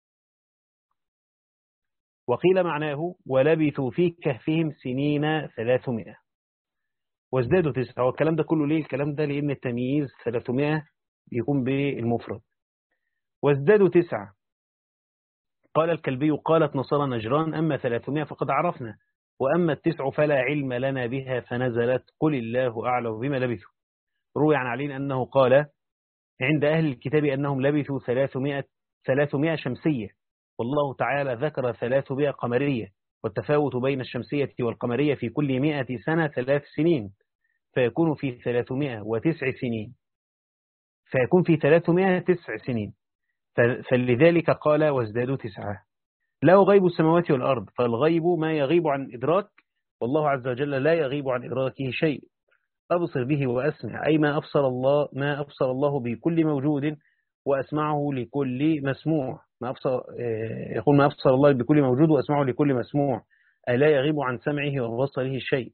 وقيل معناه ولبثوا في كهفهم سنين ثلاثمائة وازدادوا تسعة. والكلام ده كله ليه؟ الكلام ده لأن التمييز ثلاثمائة يكون بالمفرد. وازدادوا تسعة. قال الكلبي قالت نصارى نجران أما ثلاثمائة فقد عرفنا، وأما التسع فلا علم لنا بها فنزلت قل الله أعلم بما لبثوا. روي عن علي أنه قال عند أهل الكتاب أنهم لبثوا ثلاثمائة ثلاثمائة شمسية، والله تعالى ذكر ثلاثمائة قمرية، والتفاوت بين الشمسية والقمرية في كل مئة سنة ثلاث سنين، فيكون في ثلاثمائة وتسع سنين فيكون في ثلاثمائة تسع سنين، فلذلك قال وازدادوا تسعة. له غيب السماوات والأرض، فالغيب ما يغيب عن إدراك، والله عز وجل لا يغيب عن إدراكه شيء. أبصر به وأسمع، أي ما أبصر الله ما أبصر الله بكل موجود وأسمعه لكل مسموع. ما أبصر يقول ما أبصر الله بكل موجود وأسمعه لكل مسموع، ألا يغيب عن سمعه وبصره شيء.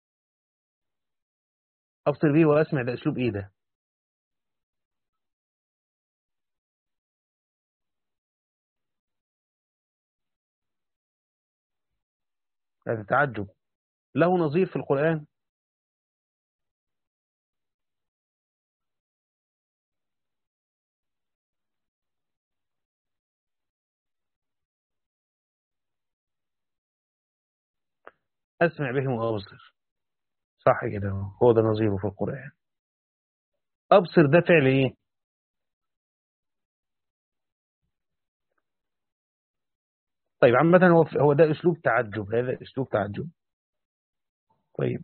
أبصر به وأسمع ده أسلوب إيه ده؟ هذا تعجب، له نظير في القرآن؟ أسمع بهم وأبصر، صح كده، هو ده نظيره في القرآن. أبصر ده فعل إيه؟ طيب عامة هو هو ده أسلوب تعجب، هذا أسلوب تعجب. طيب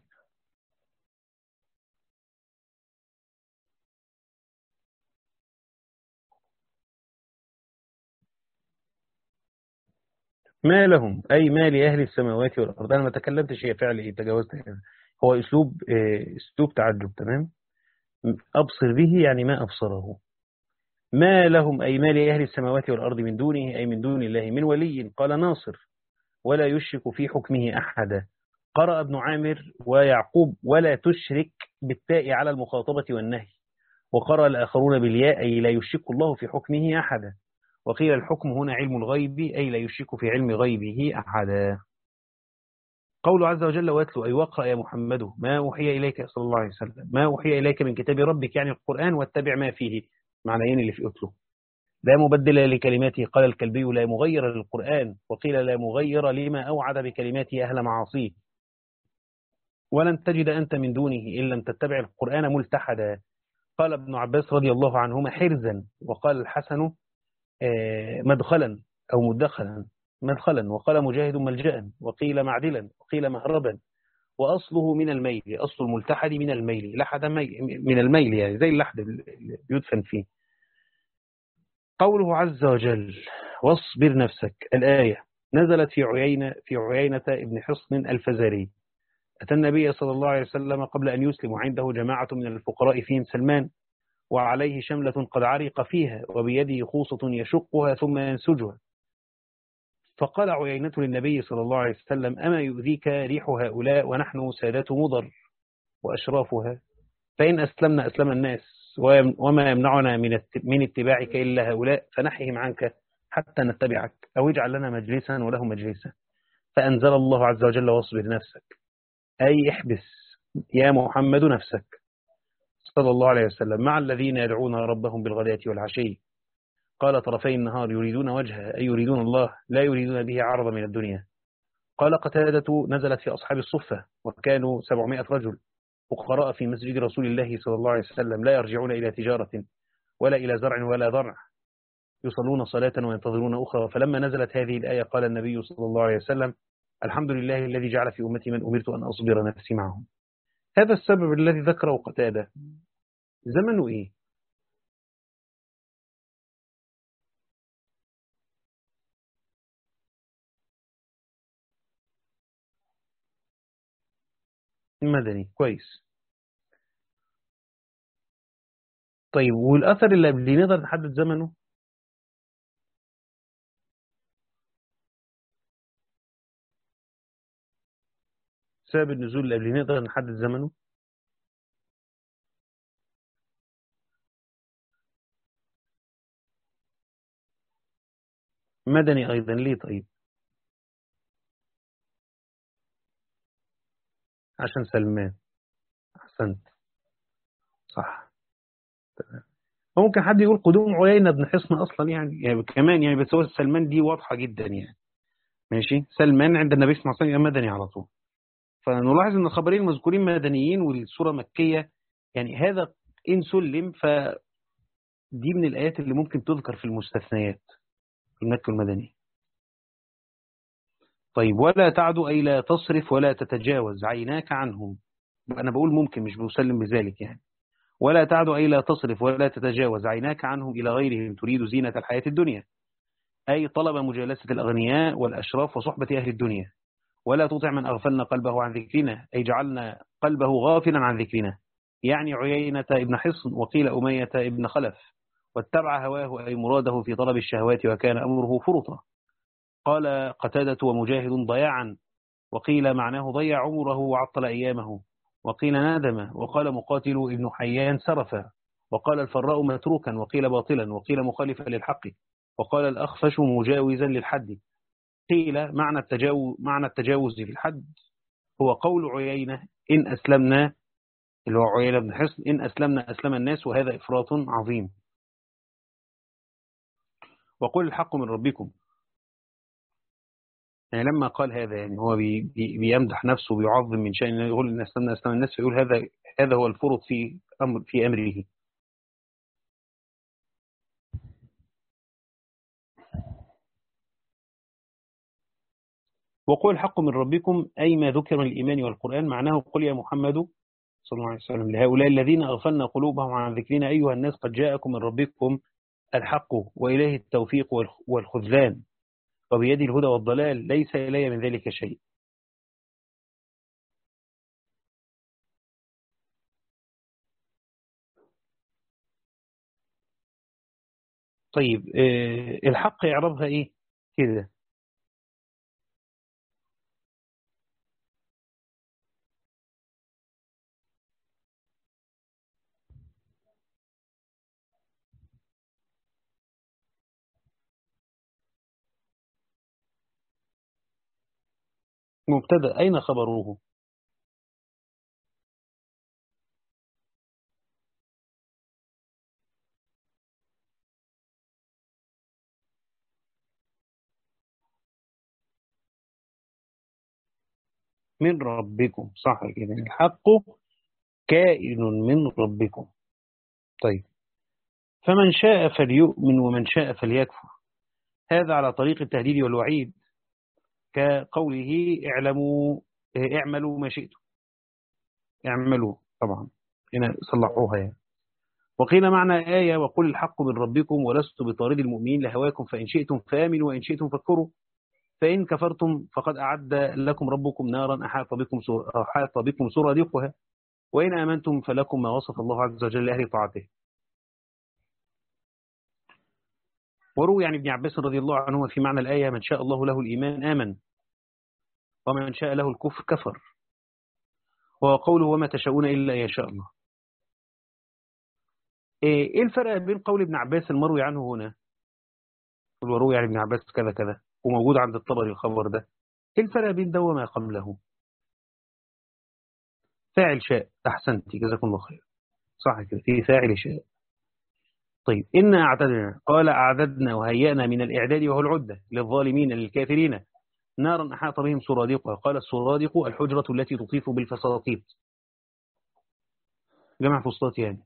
ما لهم أي ما لأهل السماوات والأرض، أنا ما تكلمتش هي فعل إيه، تجاوزت كده، هو أسلوب أسلوب تعجب. تمام. أبصر به يعني ما أبصره. ما لهم أي ما لأهل السماوات والأرض من دونه أي من دون الله من ولي، قال ناصر ولا يشرك في حكمه أحدا. قرأ ابن عامر ويعقوب ولا تشرك بالتاء على المخاطبة والنهي، وقرأ الآخرون بالياء أي لا يشرك الله في حكمه أحدا. وقيل الحكم هنا علم الغيب أي لا يشرك في علم غيبه أحدا. قول عز وجل واتلو أي واقرأ يا محمد ما أوحي إليك صلى الله عليه وسلم ما أوحي إليك من كتاب ربك يعني القرآن، واتبع ما فيه، معنيين اللي في أتلو. لا مبدل لكلماته، قال الكلبي لا مغير للقرآن، وقيل لا مغير لما أوعد بكلماته أهل معاصيه. ولن تجد أنت من دونه إن لم تتبع القرآن ملتحدا. قال ابن عباس رضي الله عنهما حرزا، وقال الحسن مدخلا أو مدخلا مدخلا، وقال مجاهد ملجأ، وقيل معدلا، وقيل مهربا. وأصله من الميل، أصل الملتحد من الميل، لحد من الميل يعني زي اللحد اللي يدفن فيه. قوله عز وجل واصبر نفسك، الآية نزلت في عيينة في عيينة ابن حصن الفزاري. أتى النبي صلى الله عليه وسلم قبل أن يسلم عنده جماعة من الفقراء فيهم سلمان، وعليه شملة قد عرق فيها، وبيده خوصة يشقها ثم ينسجها. فقال عيينة للنبي صلى الله عليه وسلم أما يؤذيك ريح هؤلاء ونحن سادات مضر وأشرافها؟ فإن أسلمنا أسلم الناس، وما يمنعنا من من اتباعك إلا هؤلاء، فنحيهم عنك حتى نتبعك، أو اجعل لنا مجلسا وله مجلسا. فأنزل الله عز وجل: واصبر نفسك، أي احبس يا محمد نفسك صلى الله عليه وسلم مع الذين يدعون ربهم بالغداة والعشي، قال طرفي النهار يريدون وجهه، أي يريدون الله، لا يريدون به عرضا من الدنيا. قال قتادة: نزلت في أصحاب الصفة، وكانوا سبعمائة رجل فقراء في مسجد رسول الله صلى الله عليه وسلم، لا يرجعون إلى تجارة ولا إلى زرع ولا ضرع، يصلون صلاة وينتظرون أخرى. فلما نزلت هذه الآية قال النبي صلى الله عليه وسلم: الحمد لله الذي جعل في أمتي من أمرت أن أصبر نفسي معهم. هذا السبب الذي ذكره قتادة. زمنه إيه؟ المدني. كويس. طيب، والأثر اللي قبل نقدر نحدد زمنه؟ سبب النزول اللي قبل نقدر نحدد زمنه؟ مدني أيضا. ليه طيب؟ عشان سلمان. أحسنت. صح. ممكن حد يقول قدوم عيينة بن حصن أصلا يعني, يعني كمان يعني، بس هو سلمان دي واضحة جدا يعني. ماشي. سلمان عند النبي صلى الله عليه وسلم مدني على طول. فنلاحظ أن الخبرين المذكورين مدنيين والسورة مكية، يعني هذا إن سلم فدي من الآيات اللي ممكن تذكر في المستثنيات في المكي والمدني. طيب، ولا تعد أي لا تصرف ولا تتجاوز عيناك عنهم. أنا بقول ممكن، مش بسلم بذلك يعني. ولا تعد أي لا تصرف ولا تتجاوز عيناك عنهم إلى غيرهم تريد زينة الحياة الدنيا، أي طلب مجالسة الأغنياء والأشراف وصحبة أهل الدنيا. ولا تطع من أغفلنا قلبه عن ذكرنا، أي جعلنا قلبه غافلا عن ذكرنا، يعني عيينة ابن حصن، وقيل أمية ابن خلف، واتبع هواه أي مراده في طلب الشهوات وكان أمره فرطا. قال قتادة: ومجاهد ضياعا، وقيل معناه ضيع عمره وعطل أيامه، وقيل ندم، وقال مقاتل ابن حيان سرفا، وقال الفراء متروكا، وقيل باطلا، وقيل مخالفا للحق، وقال الأخفش مجاوزا للحد. قيل معنى التجاوز, معنى التجاوز في الحد هو قول عيينة: إن أسلمنا، اللي هو عيينة بن حصن، إن أسلمنا أسلم الناس، وهذا إفراط عظيم. وقل الحق من ربكم، يعني لما قال هذا يعني هو بي بي بيمدح نفسه وبيعظم من شأنه، يقول إن أسلمنا أسلم الناس، فيقول هذا هذا هو الفرط في أمر في أمره. وقل الحق من ربكم أي ما ذكر من الإيمان والقرآن، معناه قل يا محمد صلى الله عليه وسلم لهؤلاء الذين أغفلنا قلوبهم عن ذكرنا: أيها الناس قد جاءكم من ربكم الحق وإليه التوفيق والخذلان، وبيد الهدى والضلال، ليس إلي من ذلك شيء. طيب، آه الحق يعربها إيه كده؟ مبتدأ، أين خبروه؟ من ربكم، صح كده. الحق كائن من ربكم. طيب، فمن شاء فليؤمن ومن شاء فليكفر، هذا على طريق التهديد والوعيد، كقوله: اعلموا اعملوا ما شئتم. اعملوا طبعا هنا صلحوها يعني. وقيل معنى آية: وقل الحق من ربكم ولست بطارد المؤمنين لهواكم، فإن شئتم فآمنوا وإن شئتم فاكفروا، فإن كفرتم فقد أعد لكم ربكم نارا أحاط بكم سر... أحاط بكم سرادقها، وإن آمنتم فلكم ما وصف الله عز وجل لأهل طاعته. وروي عن ابن عباس رضي الله عنه في معنى الآية: من شاء الله له الإيمان آمن، ومن شاء له الكفر كفر. وقوله: وما تشاءون إلا أن يشاء الله. ايه الفرق بين قول ابن عباس المروي عنه هنا، وروي عن ابن عباس كذا كذا وموجود عند الطبري الخبر ده، ايه الفرق بين ده وما قبله؟ فاعل شاء، احسنتي جزاكم الله خير، صح كده، في فاعل شاء. طيب إنا أعتدنا، قال أعددنا وهيأنا من الإعداد وهو العدة للظالمين للكافرين نارا أحاط بهم سرادقها. قال السرادق الحجرة التي تطيف بالفساطيط، جمع فسطاط يعني،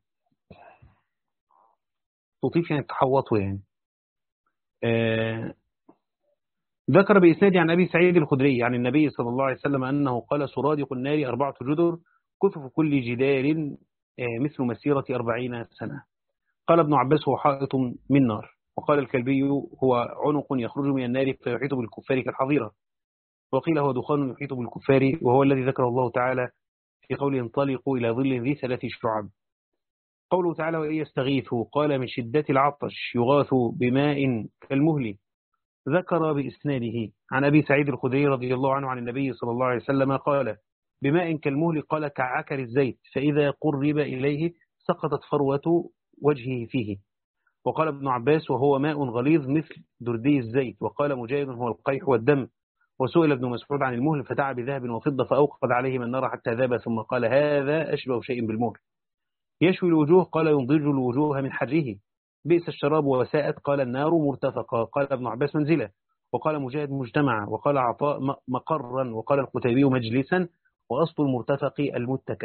تطيف يعني تحوط يعني. آه ذكر بإسناد عن أبي سعيد الخدري عن النبي صلى الله عليه وسلم أنه قال سرادق النار أربعة جدر كثف كل جدار آه مثل مسيرة أربعين سنة. قال ابن عباس هو حائط من نار. وقال الكلبي هو عنق يخرج من النار فيحيط بالكفار كالحظيرة. وقيل هو دخان يحيط بالكفار، وهو الذي ذكره الله تعالى في قوله انطلقوا إلى ظل ذي ثلاث شعب. قوله تعالى وإن يستغيثوا قال من شدة العطش يغاث بماء كالمهل. ذكر بإسناده عن أبي سعيد الخدري رضي الله عنه عن النبي صلى الله عليه وسلم قال بماء كالمهل، قال كعكر الزيت، فإذا قرب إليه سقطت فروة وجهه فيه. وقال ابن عباس وهو ماء غليظ مثل دردي الزيت. وقال مجاهد هو القيح والدم. وسئل ابن مسعود عن المهل فتعب بذهب وفضة فأوقد عليهم النار حتى ذاب، ثم قال هذا أشبه شيء بالمهل يشوي الوجوه، قال ينضج الوجوه من حره. بئس الشراب وساءت، قال النار مرتفقة، قال ابن عباس منزلة. وقال مجاهد مجتمعا، وقال عطاء مقرا، وقال القتيبي مجلسا، وأصل المرتفق المتكأ.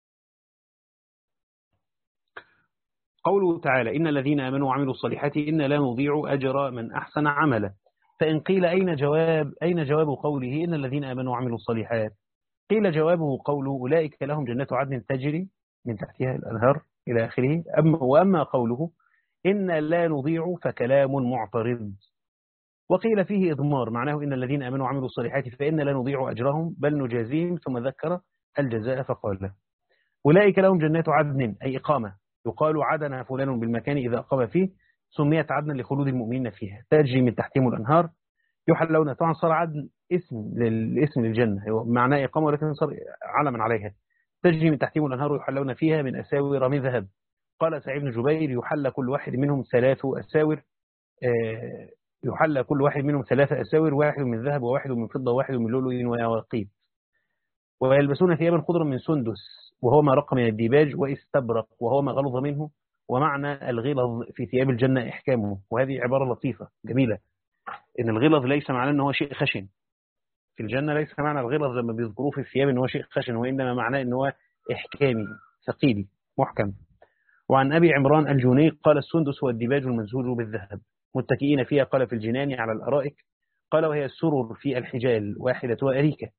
قوله تعالى إن الذين آمنوا وعملوا الصالحات إن لا نضيع أجر من أحسن عملا. فإن قيل أين جواب أين جواب قوله إن الذين آمنوا وعملوا الصالحات؟ قيل جوابه قوله أولئك لهم جنات عدن تجري من تحتها الأنهار إلى آخره. أما وأما قوله إن لا نضيع فكلام معترض. وقيل فيه إضمار، معناه إن الذين آمنوا وعملوا الصالحات فإن لا نضيع أجرهم بل نجازيهم، ثم ذكر الجزاء فقال أولئك لهم جنات عدن أي إقامة، يقال عدن فلان بالمكان إذا أقام فيه، سميت عدنا لخلود المؤمنين فيها، تجري من تحتهم الأنهار يحلون. طبعا صار عدن اسم للاسم للجنة، معناه إقامة ولكن صار علما عليها. تجري من تحتهم الأنهار يحلون فيها من أساور من ذهب. قال سعيد بن جبير يحل كل واحد منهم ثلاث أساور، يحل كل واحد منهم ثلاث أساور، واحد من ذهب وواحد من فضة وواحد من لؤلؤ وياقوت. ويلبسون ثيابا خضرا من سندس وهو ما رق من الديباج، واستبرق وهو ما غلظ منه. ومعنى الغلظ في ثياب الجنة إحكامه. وهذه عبارة لطيفة جميلة، إن الغلظ ليس معناه أنه شيء خشن في الجنة، ليس معنى الغلظ لما بيذكروه في الثياب أنه شيء خشن، وإنما معناه أنه إحكامي ثقيل محكم. وعن أبي عمران الجوني قال السندس هو الديباج الممزوج بالذهب متكئين فيها، قال في الجنان على الأرائك، قال وهي السرر في الحجال واحدة وأريكة.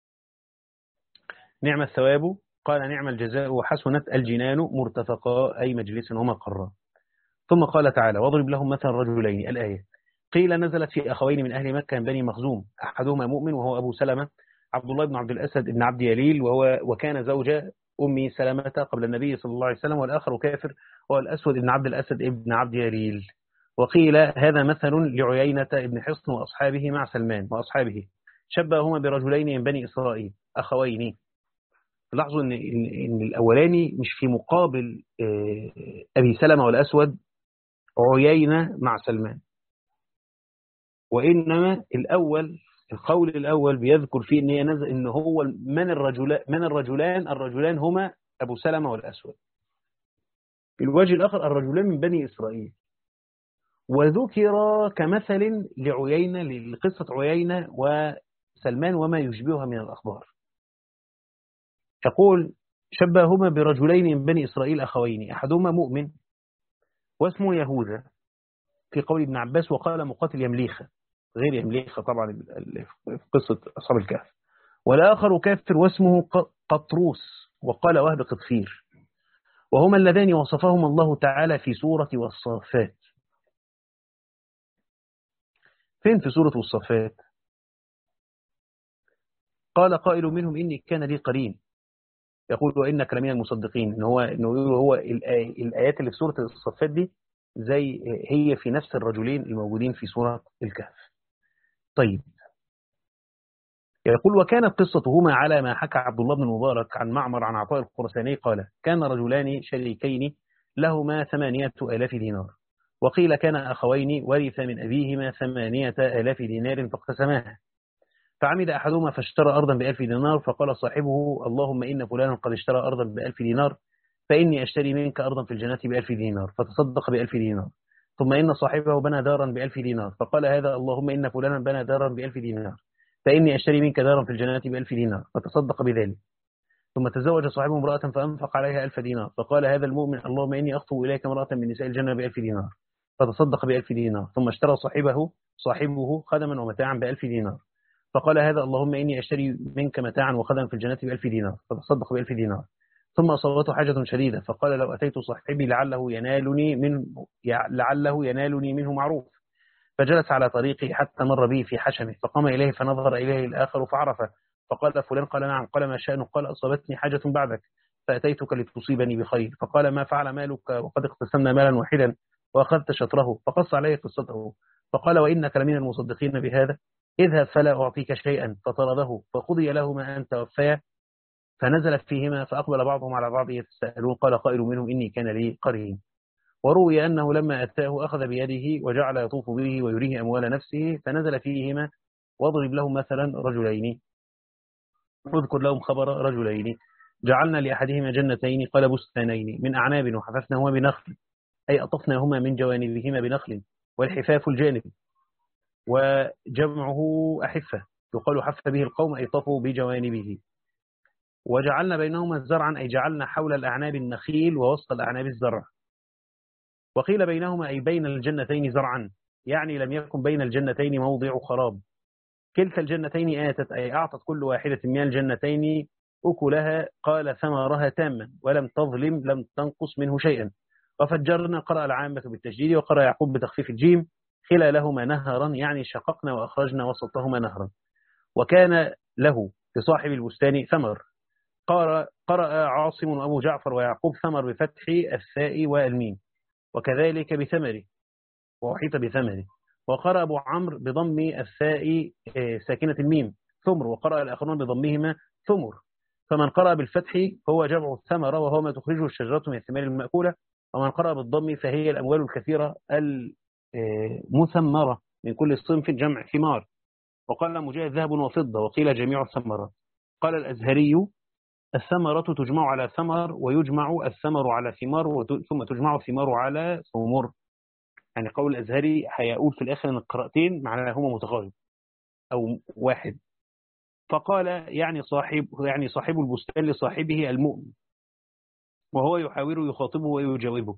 نعم الثواب، قال نعم الجزاء، وحسنت الجنان مرتفقا أي مجلسا ومقرا. ثم قال تعالى واضرب لهم مثل رجلين الآية. قيل نزلت في أخوين من أهل مكة من بني مخزوم، أحدهما مؤمن وهو أبو سلمة عبد الله بن عبد الأسد بن عبد يليل، وهو وكان زوج أم سلمة قبل النبي صلى الله عليه وسلم، والآخر كافر وهو الأسود بن عبد الأسد بن عبد يليل. وقيل هذا مثل لعيينة بن حصن وأصحابه مع سلمان وأصحابه، شبههما برجلين من بني إسرائيل أخوين. لاحظوا إن, إن, إن الأولاني مش في مقابل أبي سلمة والأسود عيينة مع سلمان، وإنما الأول القول الأول بيذكر فيه إن هي نزل إن هو من الرجلان من الرجلان الرجلان هما أبو سلمة والأسود. في الوجه الآخر الرجلان من بني إسرائيل، وذكر كمثل لعيينة لقصة عيينة وسلمان وما يشبهها من الأخبار. يقول شبههما برجلين من بني إسرائيل أخوين، أحدهما مؤمن واسمه يهوذا في قول ابن عباس، وقال مقاتل يمليخة غير يمليخة طبعا في قصة أصحاب الكهف، والآخر كافر واسمه قطروس وقال وهب قطفير، وهما اللذان وصفهما الله تعالى في سورة والصافات. فين في سورة والصافات؟ قال قائل منهم إني كان لي قرين يقول وإنك لمن المصدقين. إن هو إنه هو الآيات اللي في سورة الصافات دي زي هي في نفس الرجلين الموجودين في سورة الكهف. طيب يقول وكانت قصتهما على ما حكى عبد الله بن المبارك عن معمر عن عطاء الخرساني قال كان رجلان شريكين لهما ثمانية آلاف دينار. وقيل كان أخوين ورث من أبيهما ثمانية آلاف دينار فاقتسماها، فعمد أحدهما فاشترى أرضا بألف دينار، فقال صاحبه اللهم إن فلانا قد اشترى أرضا بألف دينار، فإني أشتري منك أرضا في الجنة بألف دينار، فتصدق بألف دينار. ثم إن صاحبه بنى دارا بألف دينار، فقال هذا اللهم إن فلانا بنى دارا بألف دينار، فإني أشتري منك دارا في الجنة بألف دينار، فتصدق بذلك. ثم تزوج صاحبه امرأة فأنفق عليها ألف دينار، فقال هذا المؤمن اللهم إني أخطو إليك امرأة من نساء الجنة بألف دينار، فتصدق بألف دينار. ثم اشترى صاحبه صاحبه خدما ومتاعا بألف دينار، فقال هذا اللهم إني أشتري منك متاعا وخدما في الجنة بألف دينار، فتصدق بألف دينار. ثم أصابته حاجة شديدة، فقال لو أتيت صاحبي لعله ينالني من لعله ينالني منه معروف، فجلس على طريقي حتى مر به في حشمه، فقام إليه فنظر إليه الآخر فعرفه، فقال فلان، قال نعم، قال ما شأنه، قال أصابتني حاجة بعدك فأتيتك لتصيبني بخير، فقال ما فعل مالك وقد اقتسمنا مالا واحدا وأخذت شطره، فقص عليه قصته، فقال وإنك لمن المصدقين بهذا، اذهب فلا أعطيك شيئا، فطرده، فقضي له ما أنت وفاه، فنزل فيهما، فأقبل بعضهم على بعض يتساءلون، قال قائل منهم إني كان لي قرين. وروي أنه لما أتاه أخذ بيده وجعل يطوف به ويريه أموال نفسه، فنزل فيهما واضرب لهم مثلا رجلين، اذكر لهم خبر رجلين جعلنا لأحدهما جنتين، قال بستانين من أعناب وحففناهما بنخل، أي أطفناهما من جوانبهما بنخل، والحفاف الجانب، وجمعه أحفة، يقال حف به القوم أي طفوا بجوانبه. وجعلنا بينهما زرعا، أي جعلنا حول الأعناب النخيل ووسط الأعناب الزرع. وقيل بينهما أي بين الجنتين زرعا، يعني لم يكن بين الجنتين موضع خراب. كلتا الجنتين آتت، أي أعطت كل واحدة من الجنتين أكلها، قال ثمرها تاما ولم تظلم، لم تنقص منه شيئا. وفجرنا، قرأ العامة بالتشديد وقرأ يعقوب بتخفيف الجيم، خلالهما نهرا، يعني شققنا وأخرجنا وسطهما نهرا. وكان له لصاحب البستان ثمر. قرأ, قرأ عاصم وأبو جعفر ويعقوب ثمر بفتح الثاء والميم، وكذلك بثمره وأحيط بثمره. وقرأ أبو عمرو بضم الثاء ساكنة الميم ثمر، وقرأ الآخرون بضمهما ثمر. فمن قرأ بالفتح هو جمع الثمرة، وهو ما تخرجه الشجرة من الثمار المأكولة. ومن قرأ بالضم فهي الأموال الكثيرة المثمرة من كل صنف، جمع ثمار. وقال مجاهد ذهب وفضة، وقيل جميع الثمرات. قال الأزهري الثمرة تجمع على ثمر، ويجمع الثمر على ثمار، ثم تجمع الثمار على ثمر. يعني قول الأزهري هيقول في الآخر أن القراءتين معناهما متقارب أو واحد. فقال يعني صاحب يعني صاحب البستان لصاحبه المؤمن، وهو يحاور يخاطبه ويجاوبه،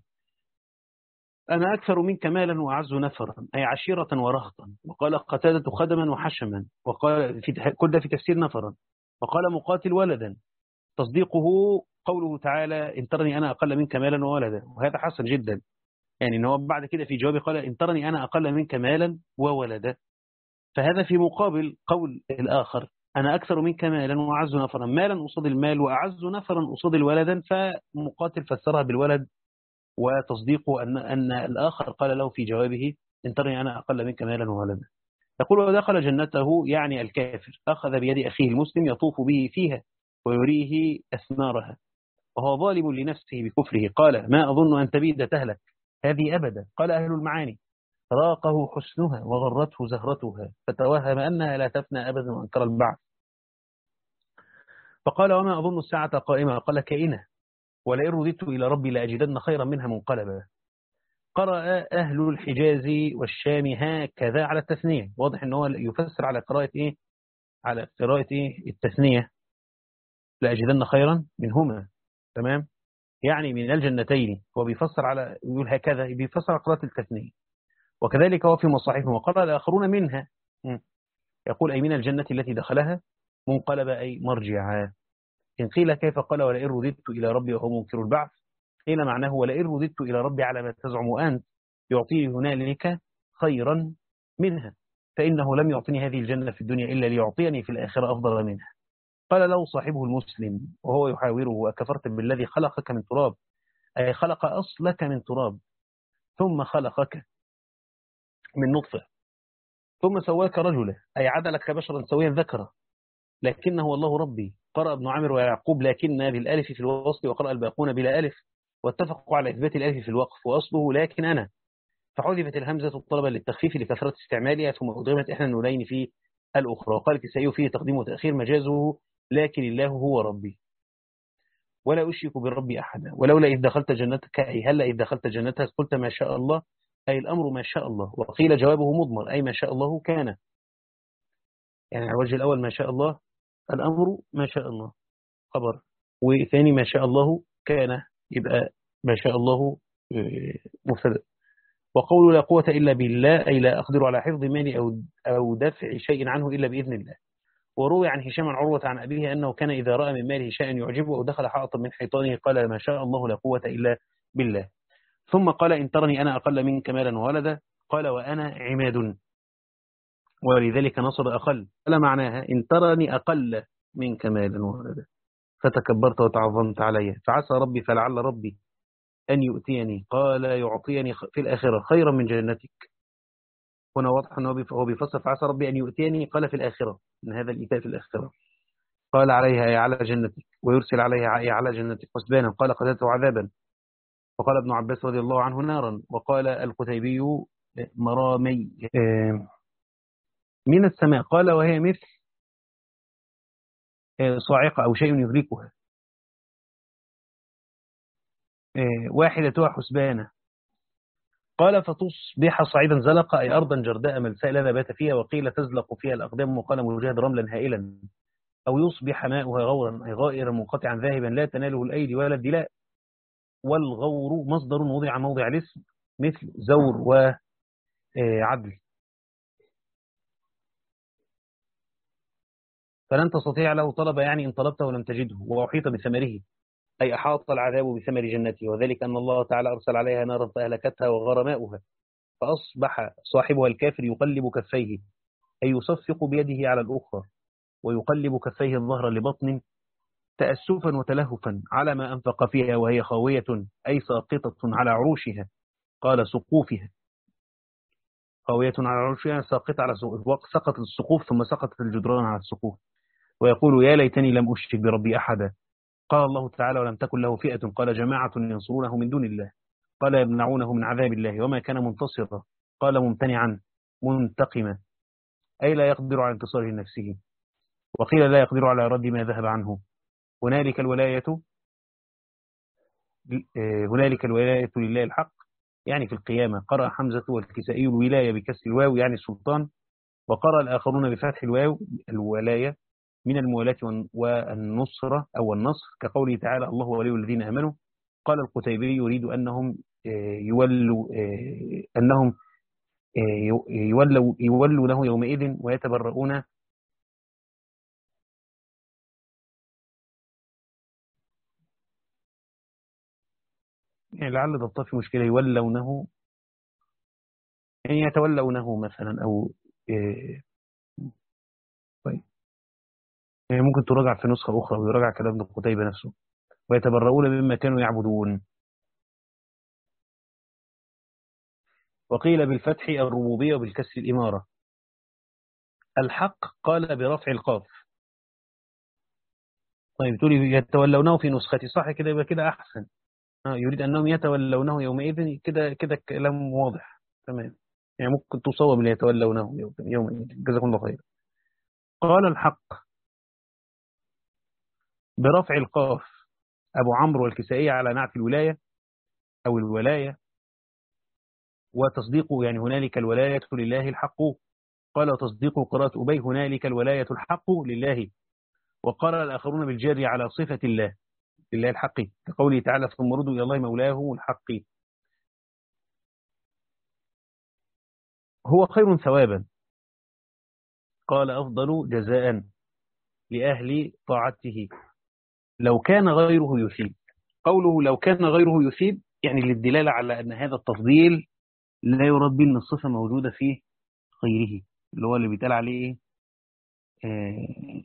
أنا أكثر منك مالا وأعز نفرا، أي عشيرة ورهطا. وقال قتادة خدما وحشما، وقال في كل ده في تفسير نفرا. وقال مقاتل ولدا، تصديقه قوله تعالى إن ترني أنا أقل منك مالا وولدا، وهذا حسن جدا. يعني إن هو بعد كده في جوابه قال إن ترني أنا أقل منك مالا وولدا، فهذا في مقابل قول الآخر أنا أكثر منك مالا وأعز نفرا، مالا أصاد المال وأعز نفرا أصاد الولدا، فمقاتل فسرها بالولد، وتصديقه أن, أن الآخر قال له في جوابه إن ترني أنا أقل منك مالا وولدا. يقول ودخل جنته، يعني الكافر أخذ بيد أخيه المسلم يطوف به فيها ويريه أثمارها، وهو ظالم لنفسه بكفره. قال ما أظن أن تبيد تهلك هذه أبدا. قال أهل المعاني راقه حسنها وغرته زهرتها، فتوهم أنها لا تفنى أبدا وأنكر البعث. فقال وما أظن الساعة قائمة، قال كائنة، ولئن رددت إلى ربي لأجدن خيرا منها منقلبا. قرأ أهل الحجاز والشام هكذا على التثنية، واضح أنه يفسر على قراءة إيه على قراءة إيه التثنية، لأجدن خيرا منهما، تمام، يعني من الجنتين. هو بيفسر على يقول هكذا، بيفسر على قراءة التثنية. وكذلك هو في مصاحفهم. وقرأ الآخرون منها، يقول أي من الجنة التي دخلها، منقلب أي مرجعا. إن قيل كيف، قال ولئن رددت إلى ربي وهو منكر البعث، قيل معناه ولئن رددت إلى ربي على ما تزعم أنت يعطيني هنالك خيرا منها، فإنه لم يعطني هذه الجنة في الدنيا إلا ليعطيني في الآخرة أفضل منها. قال له صاحبه المسلم وهو يحاوره أكفرت بالذي خلقك من تراب، أي خلق أصلك من تراب، ثم خلقك من نطفة، ثم سواك رجلا، أي عدلك بشرا سويا ذكرا، لكنه والله ربي. قرأ ابن عامر ويعقوب لكن بالالف في الوصل، وقرأ الباقون بلا ألف. واتفقوا على إثبات الألف في الوقف وأصله لكن أنا، فحذفت الهمزة طلبا للتخفيف لكثرة استعمالها، ثم أدغمت إحدى النونين في الأخرى. وقال الكسائي فيه تقديم وتأخير مجازه لكن الله هو ربي ولا أشرك بربي أحدا، ولولا إذ دخلت جنتك أي هلا إذ دخلت جنتك قلت ما شاء الله أي الأمر ما شاء الله. وقيل جوابه مضمر أي ما شاء الله كان، يعني على الوجه الأول ما شاء الله الأمر ما شاء الله خبر، وثاني ما شاء الله كان يبقى ما شاء الله مبتدأ. وقول لا قوة إلا بالله أي لا أقدر على حفظ مالي أو أو دفع شيء عنه إلا بإذن الله. وروي عن هشام عن عروة عن أبيه أنه كان إذا رأى من ماله شيئا يعجبه أو دخل حائطا من حيطانه قال ما شاء الله لا قوة إلا بالله. ثم قال إن ترني أنا أقل منك مالا وولدا قال وأنا عماد، ولذلك نصب أقل، قال معناها إن ترني أقل منك مالا وولدا فتكبرت وتعظمت علي فعسى ربي فلعل ربي أن يؤتيني قال يعطيني في الآخرة خيرا من جنتك. هنا واضح أنه هو بيفسر فعسى ربي أن يؤتيني قال في الآخرة إن هذا الإيتاء في الآخرة. قال عليها أي على جنتك ويرسل عليها أي على جنتك حسبانا قال قتلته عذابا. وقال ابن عباس رضي الله عنه نارا. وقال القتيبي مرامي من السماء قال وهي مثل صاعقة أو شيء يدركها واحدة حسبانة. قال فتصبح صعيدا زلقا أي أرضا جرداء ملساء لا نبات فيها. وقيل تزلق فيها الأقدام وقال مجاهد رملا هائلا. أو يصبح ماؤها غورا أي غائرا منقطعا ذاهبا لا تناله الأيدي ولا الدلاء. والغور مصدر وضع موضع الاسم مثل زور وعدل. فلن تستطيع له طلب يعني إن طلبته ولم تجده. وأحيط بثمره أي أحاط العذاب بثمر جنته، وذلك أن الله تعالى أرسل عليها نارا فأهلكتها وغار ماؤها فأصبح صاحبها الكافر يقلب كفيه أي يصفق بيده على الأخرى ويقلب كفيه الظهر لبطن تأسفا وتلهفا على ما أنفق فيها وهي خاوية أي ساقطة على عروشها قال سقوفها خاوية على عروشها ساقطة على سقطت السقوف ثم سقطت الجدران على السقوف. ويقول يا ليتني لم أشرك بربي أحدا. قال الله تعالى ولم تكن له فئة قال جماعة ينصرونه من دون الله قال يمنعونه من عذاب الله وما كان منتصرا قال ممتنعا منتقما أي لا يقدر على انتصاره لنفسه. وقيل لا يقدر على رد ما ذهب عنه. هنالك الولاية هنالك الولاية لله الحق يعني في القيامة. قرأ حمزة والكسائي الولاية بكسر الواو يعني السلطان. وقرأ الآخرون بفتح الواو الولاية من الموالاة والنصرة أو النصر كقوله تعالى الله ولي الذين آمنوا. قال القتيبي يريد أنهم يولوا أنهم يولوا يولوا له يومئذ ويتبرؤون يعني لعل ضبطها في مشكلة يولونه يعني يتولونه مثلا أو طيب يعني ممكن تراجع في نسخة أخرى ويراجع كلام ابن قتيبة نفسه ويتبرؤون مما كانوا يعبدون. وقيل بالفتح الربوبية وبالكسر الإمارة. الحق قال برفع القاف. طيب تقولي يتولونه في نسختي صح كده يبقى كده أحسن. آه يريد أنهم يتولونه يومئذ كده كده كلام واضح تمام يعني ممكن تصوب اللي يتولونه يومئذ جزاكم الله خير. قال الحق برفع القاف أبو عمرو والكسائي على نعت الولاية أو الولاية وتصديقه يعني هنالك الولاية لله الحق. قال تصديق قراءة أبي هنالك الولاية الحق لله. وقال الآخرون بالجار على صفة الله لله الحق كقوله تعالى ثم ردوا إلى الله مولاه الحق. هو خير ثوابا قال أفضل جزاء لأهل طاعته لو كان غيره يثيب. قوله لو كان غيره يثيب يعني للدلالة على أن هذا التفضيل لا يراد به أن الصفة موجودة في غيره اللي هو اللي بيتقال عليه آه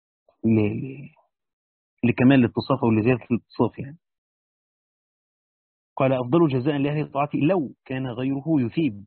لكمال الاتصاف أو لزيادة الاتصاف يعني. قال أفضل جزاء لأهل طاعته لو كان غيره يثيب.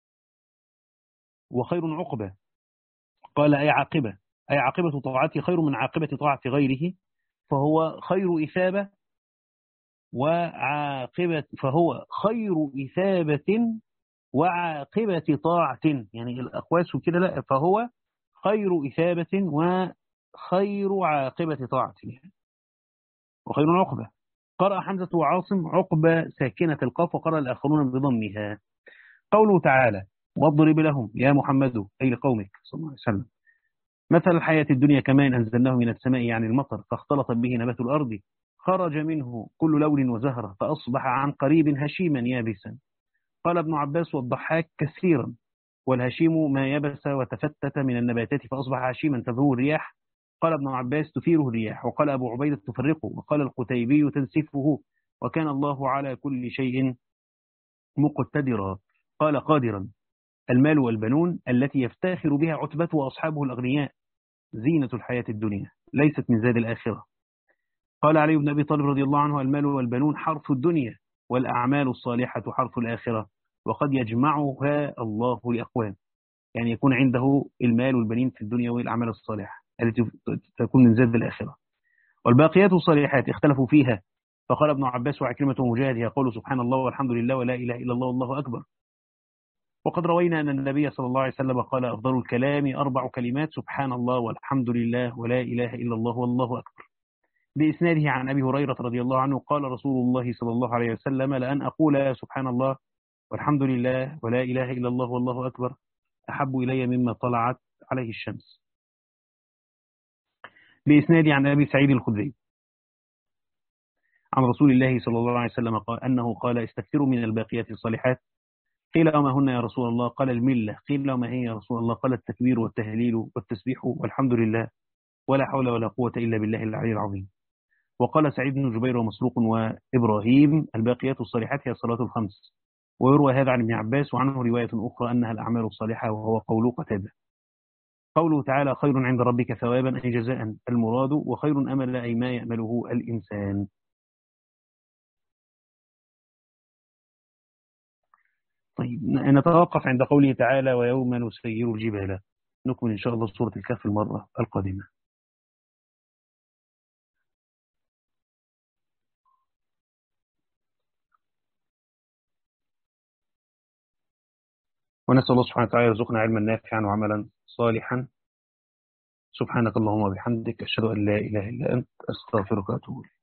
وخير عقبة قال أي عاقبة أي عاقبة طاعته خير من عاقبة طاعة غيره فهو خير إثابة وعاقبة فهو خير إثابة وعاقبة طاعة، يعني الأقواس وكده لا، فهو خير إثابة وخير عاقبة طاعة يعني، وخير عقبة. قرأ حمزة وعاصم عقبة ساكنة القاف، وقرأ الآخرون بضمها. قوله تعالى واضرب لهم يا محمد أي لقومك صلى الله عليه وسلم مثل الحياة الدنيا كماء أنزلناه من السماء يعني المطر فاختلط به نبات الأرض خرج منه كل لون وزهرة فأصبح عن قريب هشيما يابسا. قال ابن عباس والضحاك كثيرا، والهشيم ما يبس وتفتت من النباتات فأصبح هشيما تذروه الرياح. قال ابن عباس تثيره الرياح، وقال أبو عبيدة تفرقه، وقال القتيبي تنسفه، وكان الله على كل شيء مقتدرا. قال قادرا المال والبنون التي يفتخر بها عتبة وأصحابه الأغنياء زينة الحياة الدنيا ليست من زاد الآخرة. قال علي بن أبي طالب رضي الله عنه المال والبنون حرث الدنيا والأعمال الصالحة حرث الآخرة، وقد يجمعها الله لأقوام، يعني يكون عنده المال والبنين في الدنيا والأعمال الصالحة التي تكون من زاد الآخرة. والباقيات الصالحات اختلفوا فيها، فقال ابن عباس وعكرمة ومجاهد يقول سبحان الله والحمد لله ولا إله إلا الله والله أكبر. وقد روينا أن النبي صلى الله عليه وسلم قال أفضل الكلام أربع كلمات سبحان الله والحمد لله ولا إله إلا الله والله أكبر. بإسناده عن أبي هريرة رضي الله عنه قال رسول الله صلى الله عليه وسلم لأن أقول سبحان الله والحمد لله ولا إله إلا الله والله أكبر أحب إلي مما طلعت عليه الشمس. بإسناده عن أبي سعيد الخدري عن رسول الله صلى الله عليه وسلم قال أنه قال استكثروا من الباقيات الصالحات. قيل وما هن يا رسول الله؟ قال الملة. قيل وما هي يا رسول الله؟ قال التكبير والتهليل والتسبيح والحمد لله ولا حول ولا قوة إلا بالله العلي العظيم. وقال سعيد بن جبير ومسروق وإبراهيم الباقيات الصالحات هي الصلاة الخمس. ويروى هذا عن ابن عباس، وعنه رواية أخرى أنها الأعمال الصالحة، وهو قول قتادة. قوله تعالى خير عند ربك ثوابا أي جزاء المراد، وخير أمل أي ما يأمله الإنسان. طيب نتوقف عند قوله تعالى ويوم نسير الجبال. نكمل إن شاء الله سورة الكهف المرة القادمة. ونسأل الله سبحانه وتعالى يرزقنا علما نافعا وعملا صالحا. سبحانك اللهم وبحمدك أشهد أن لا إله إلا أنت أستغفرك وأتوب إليك.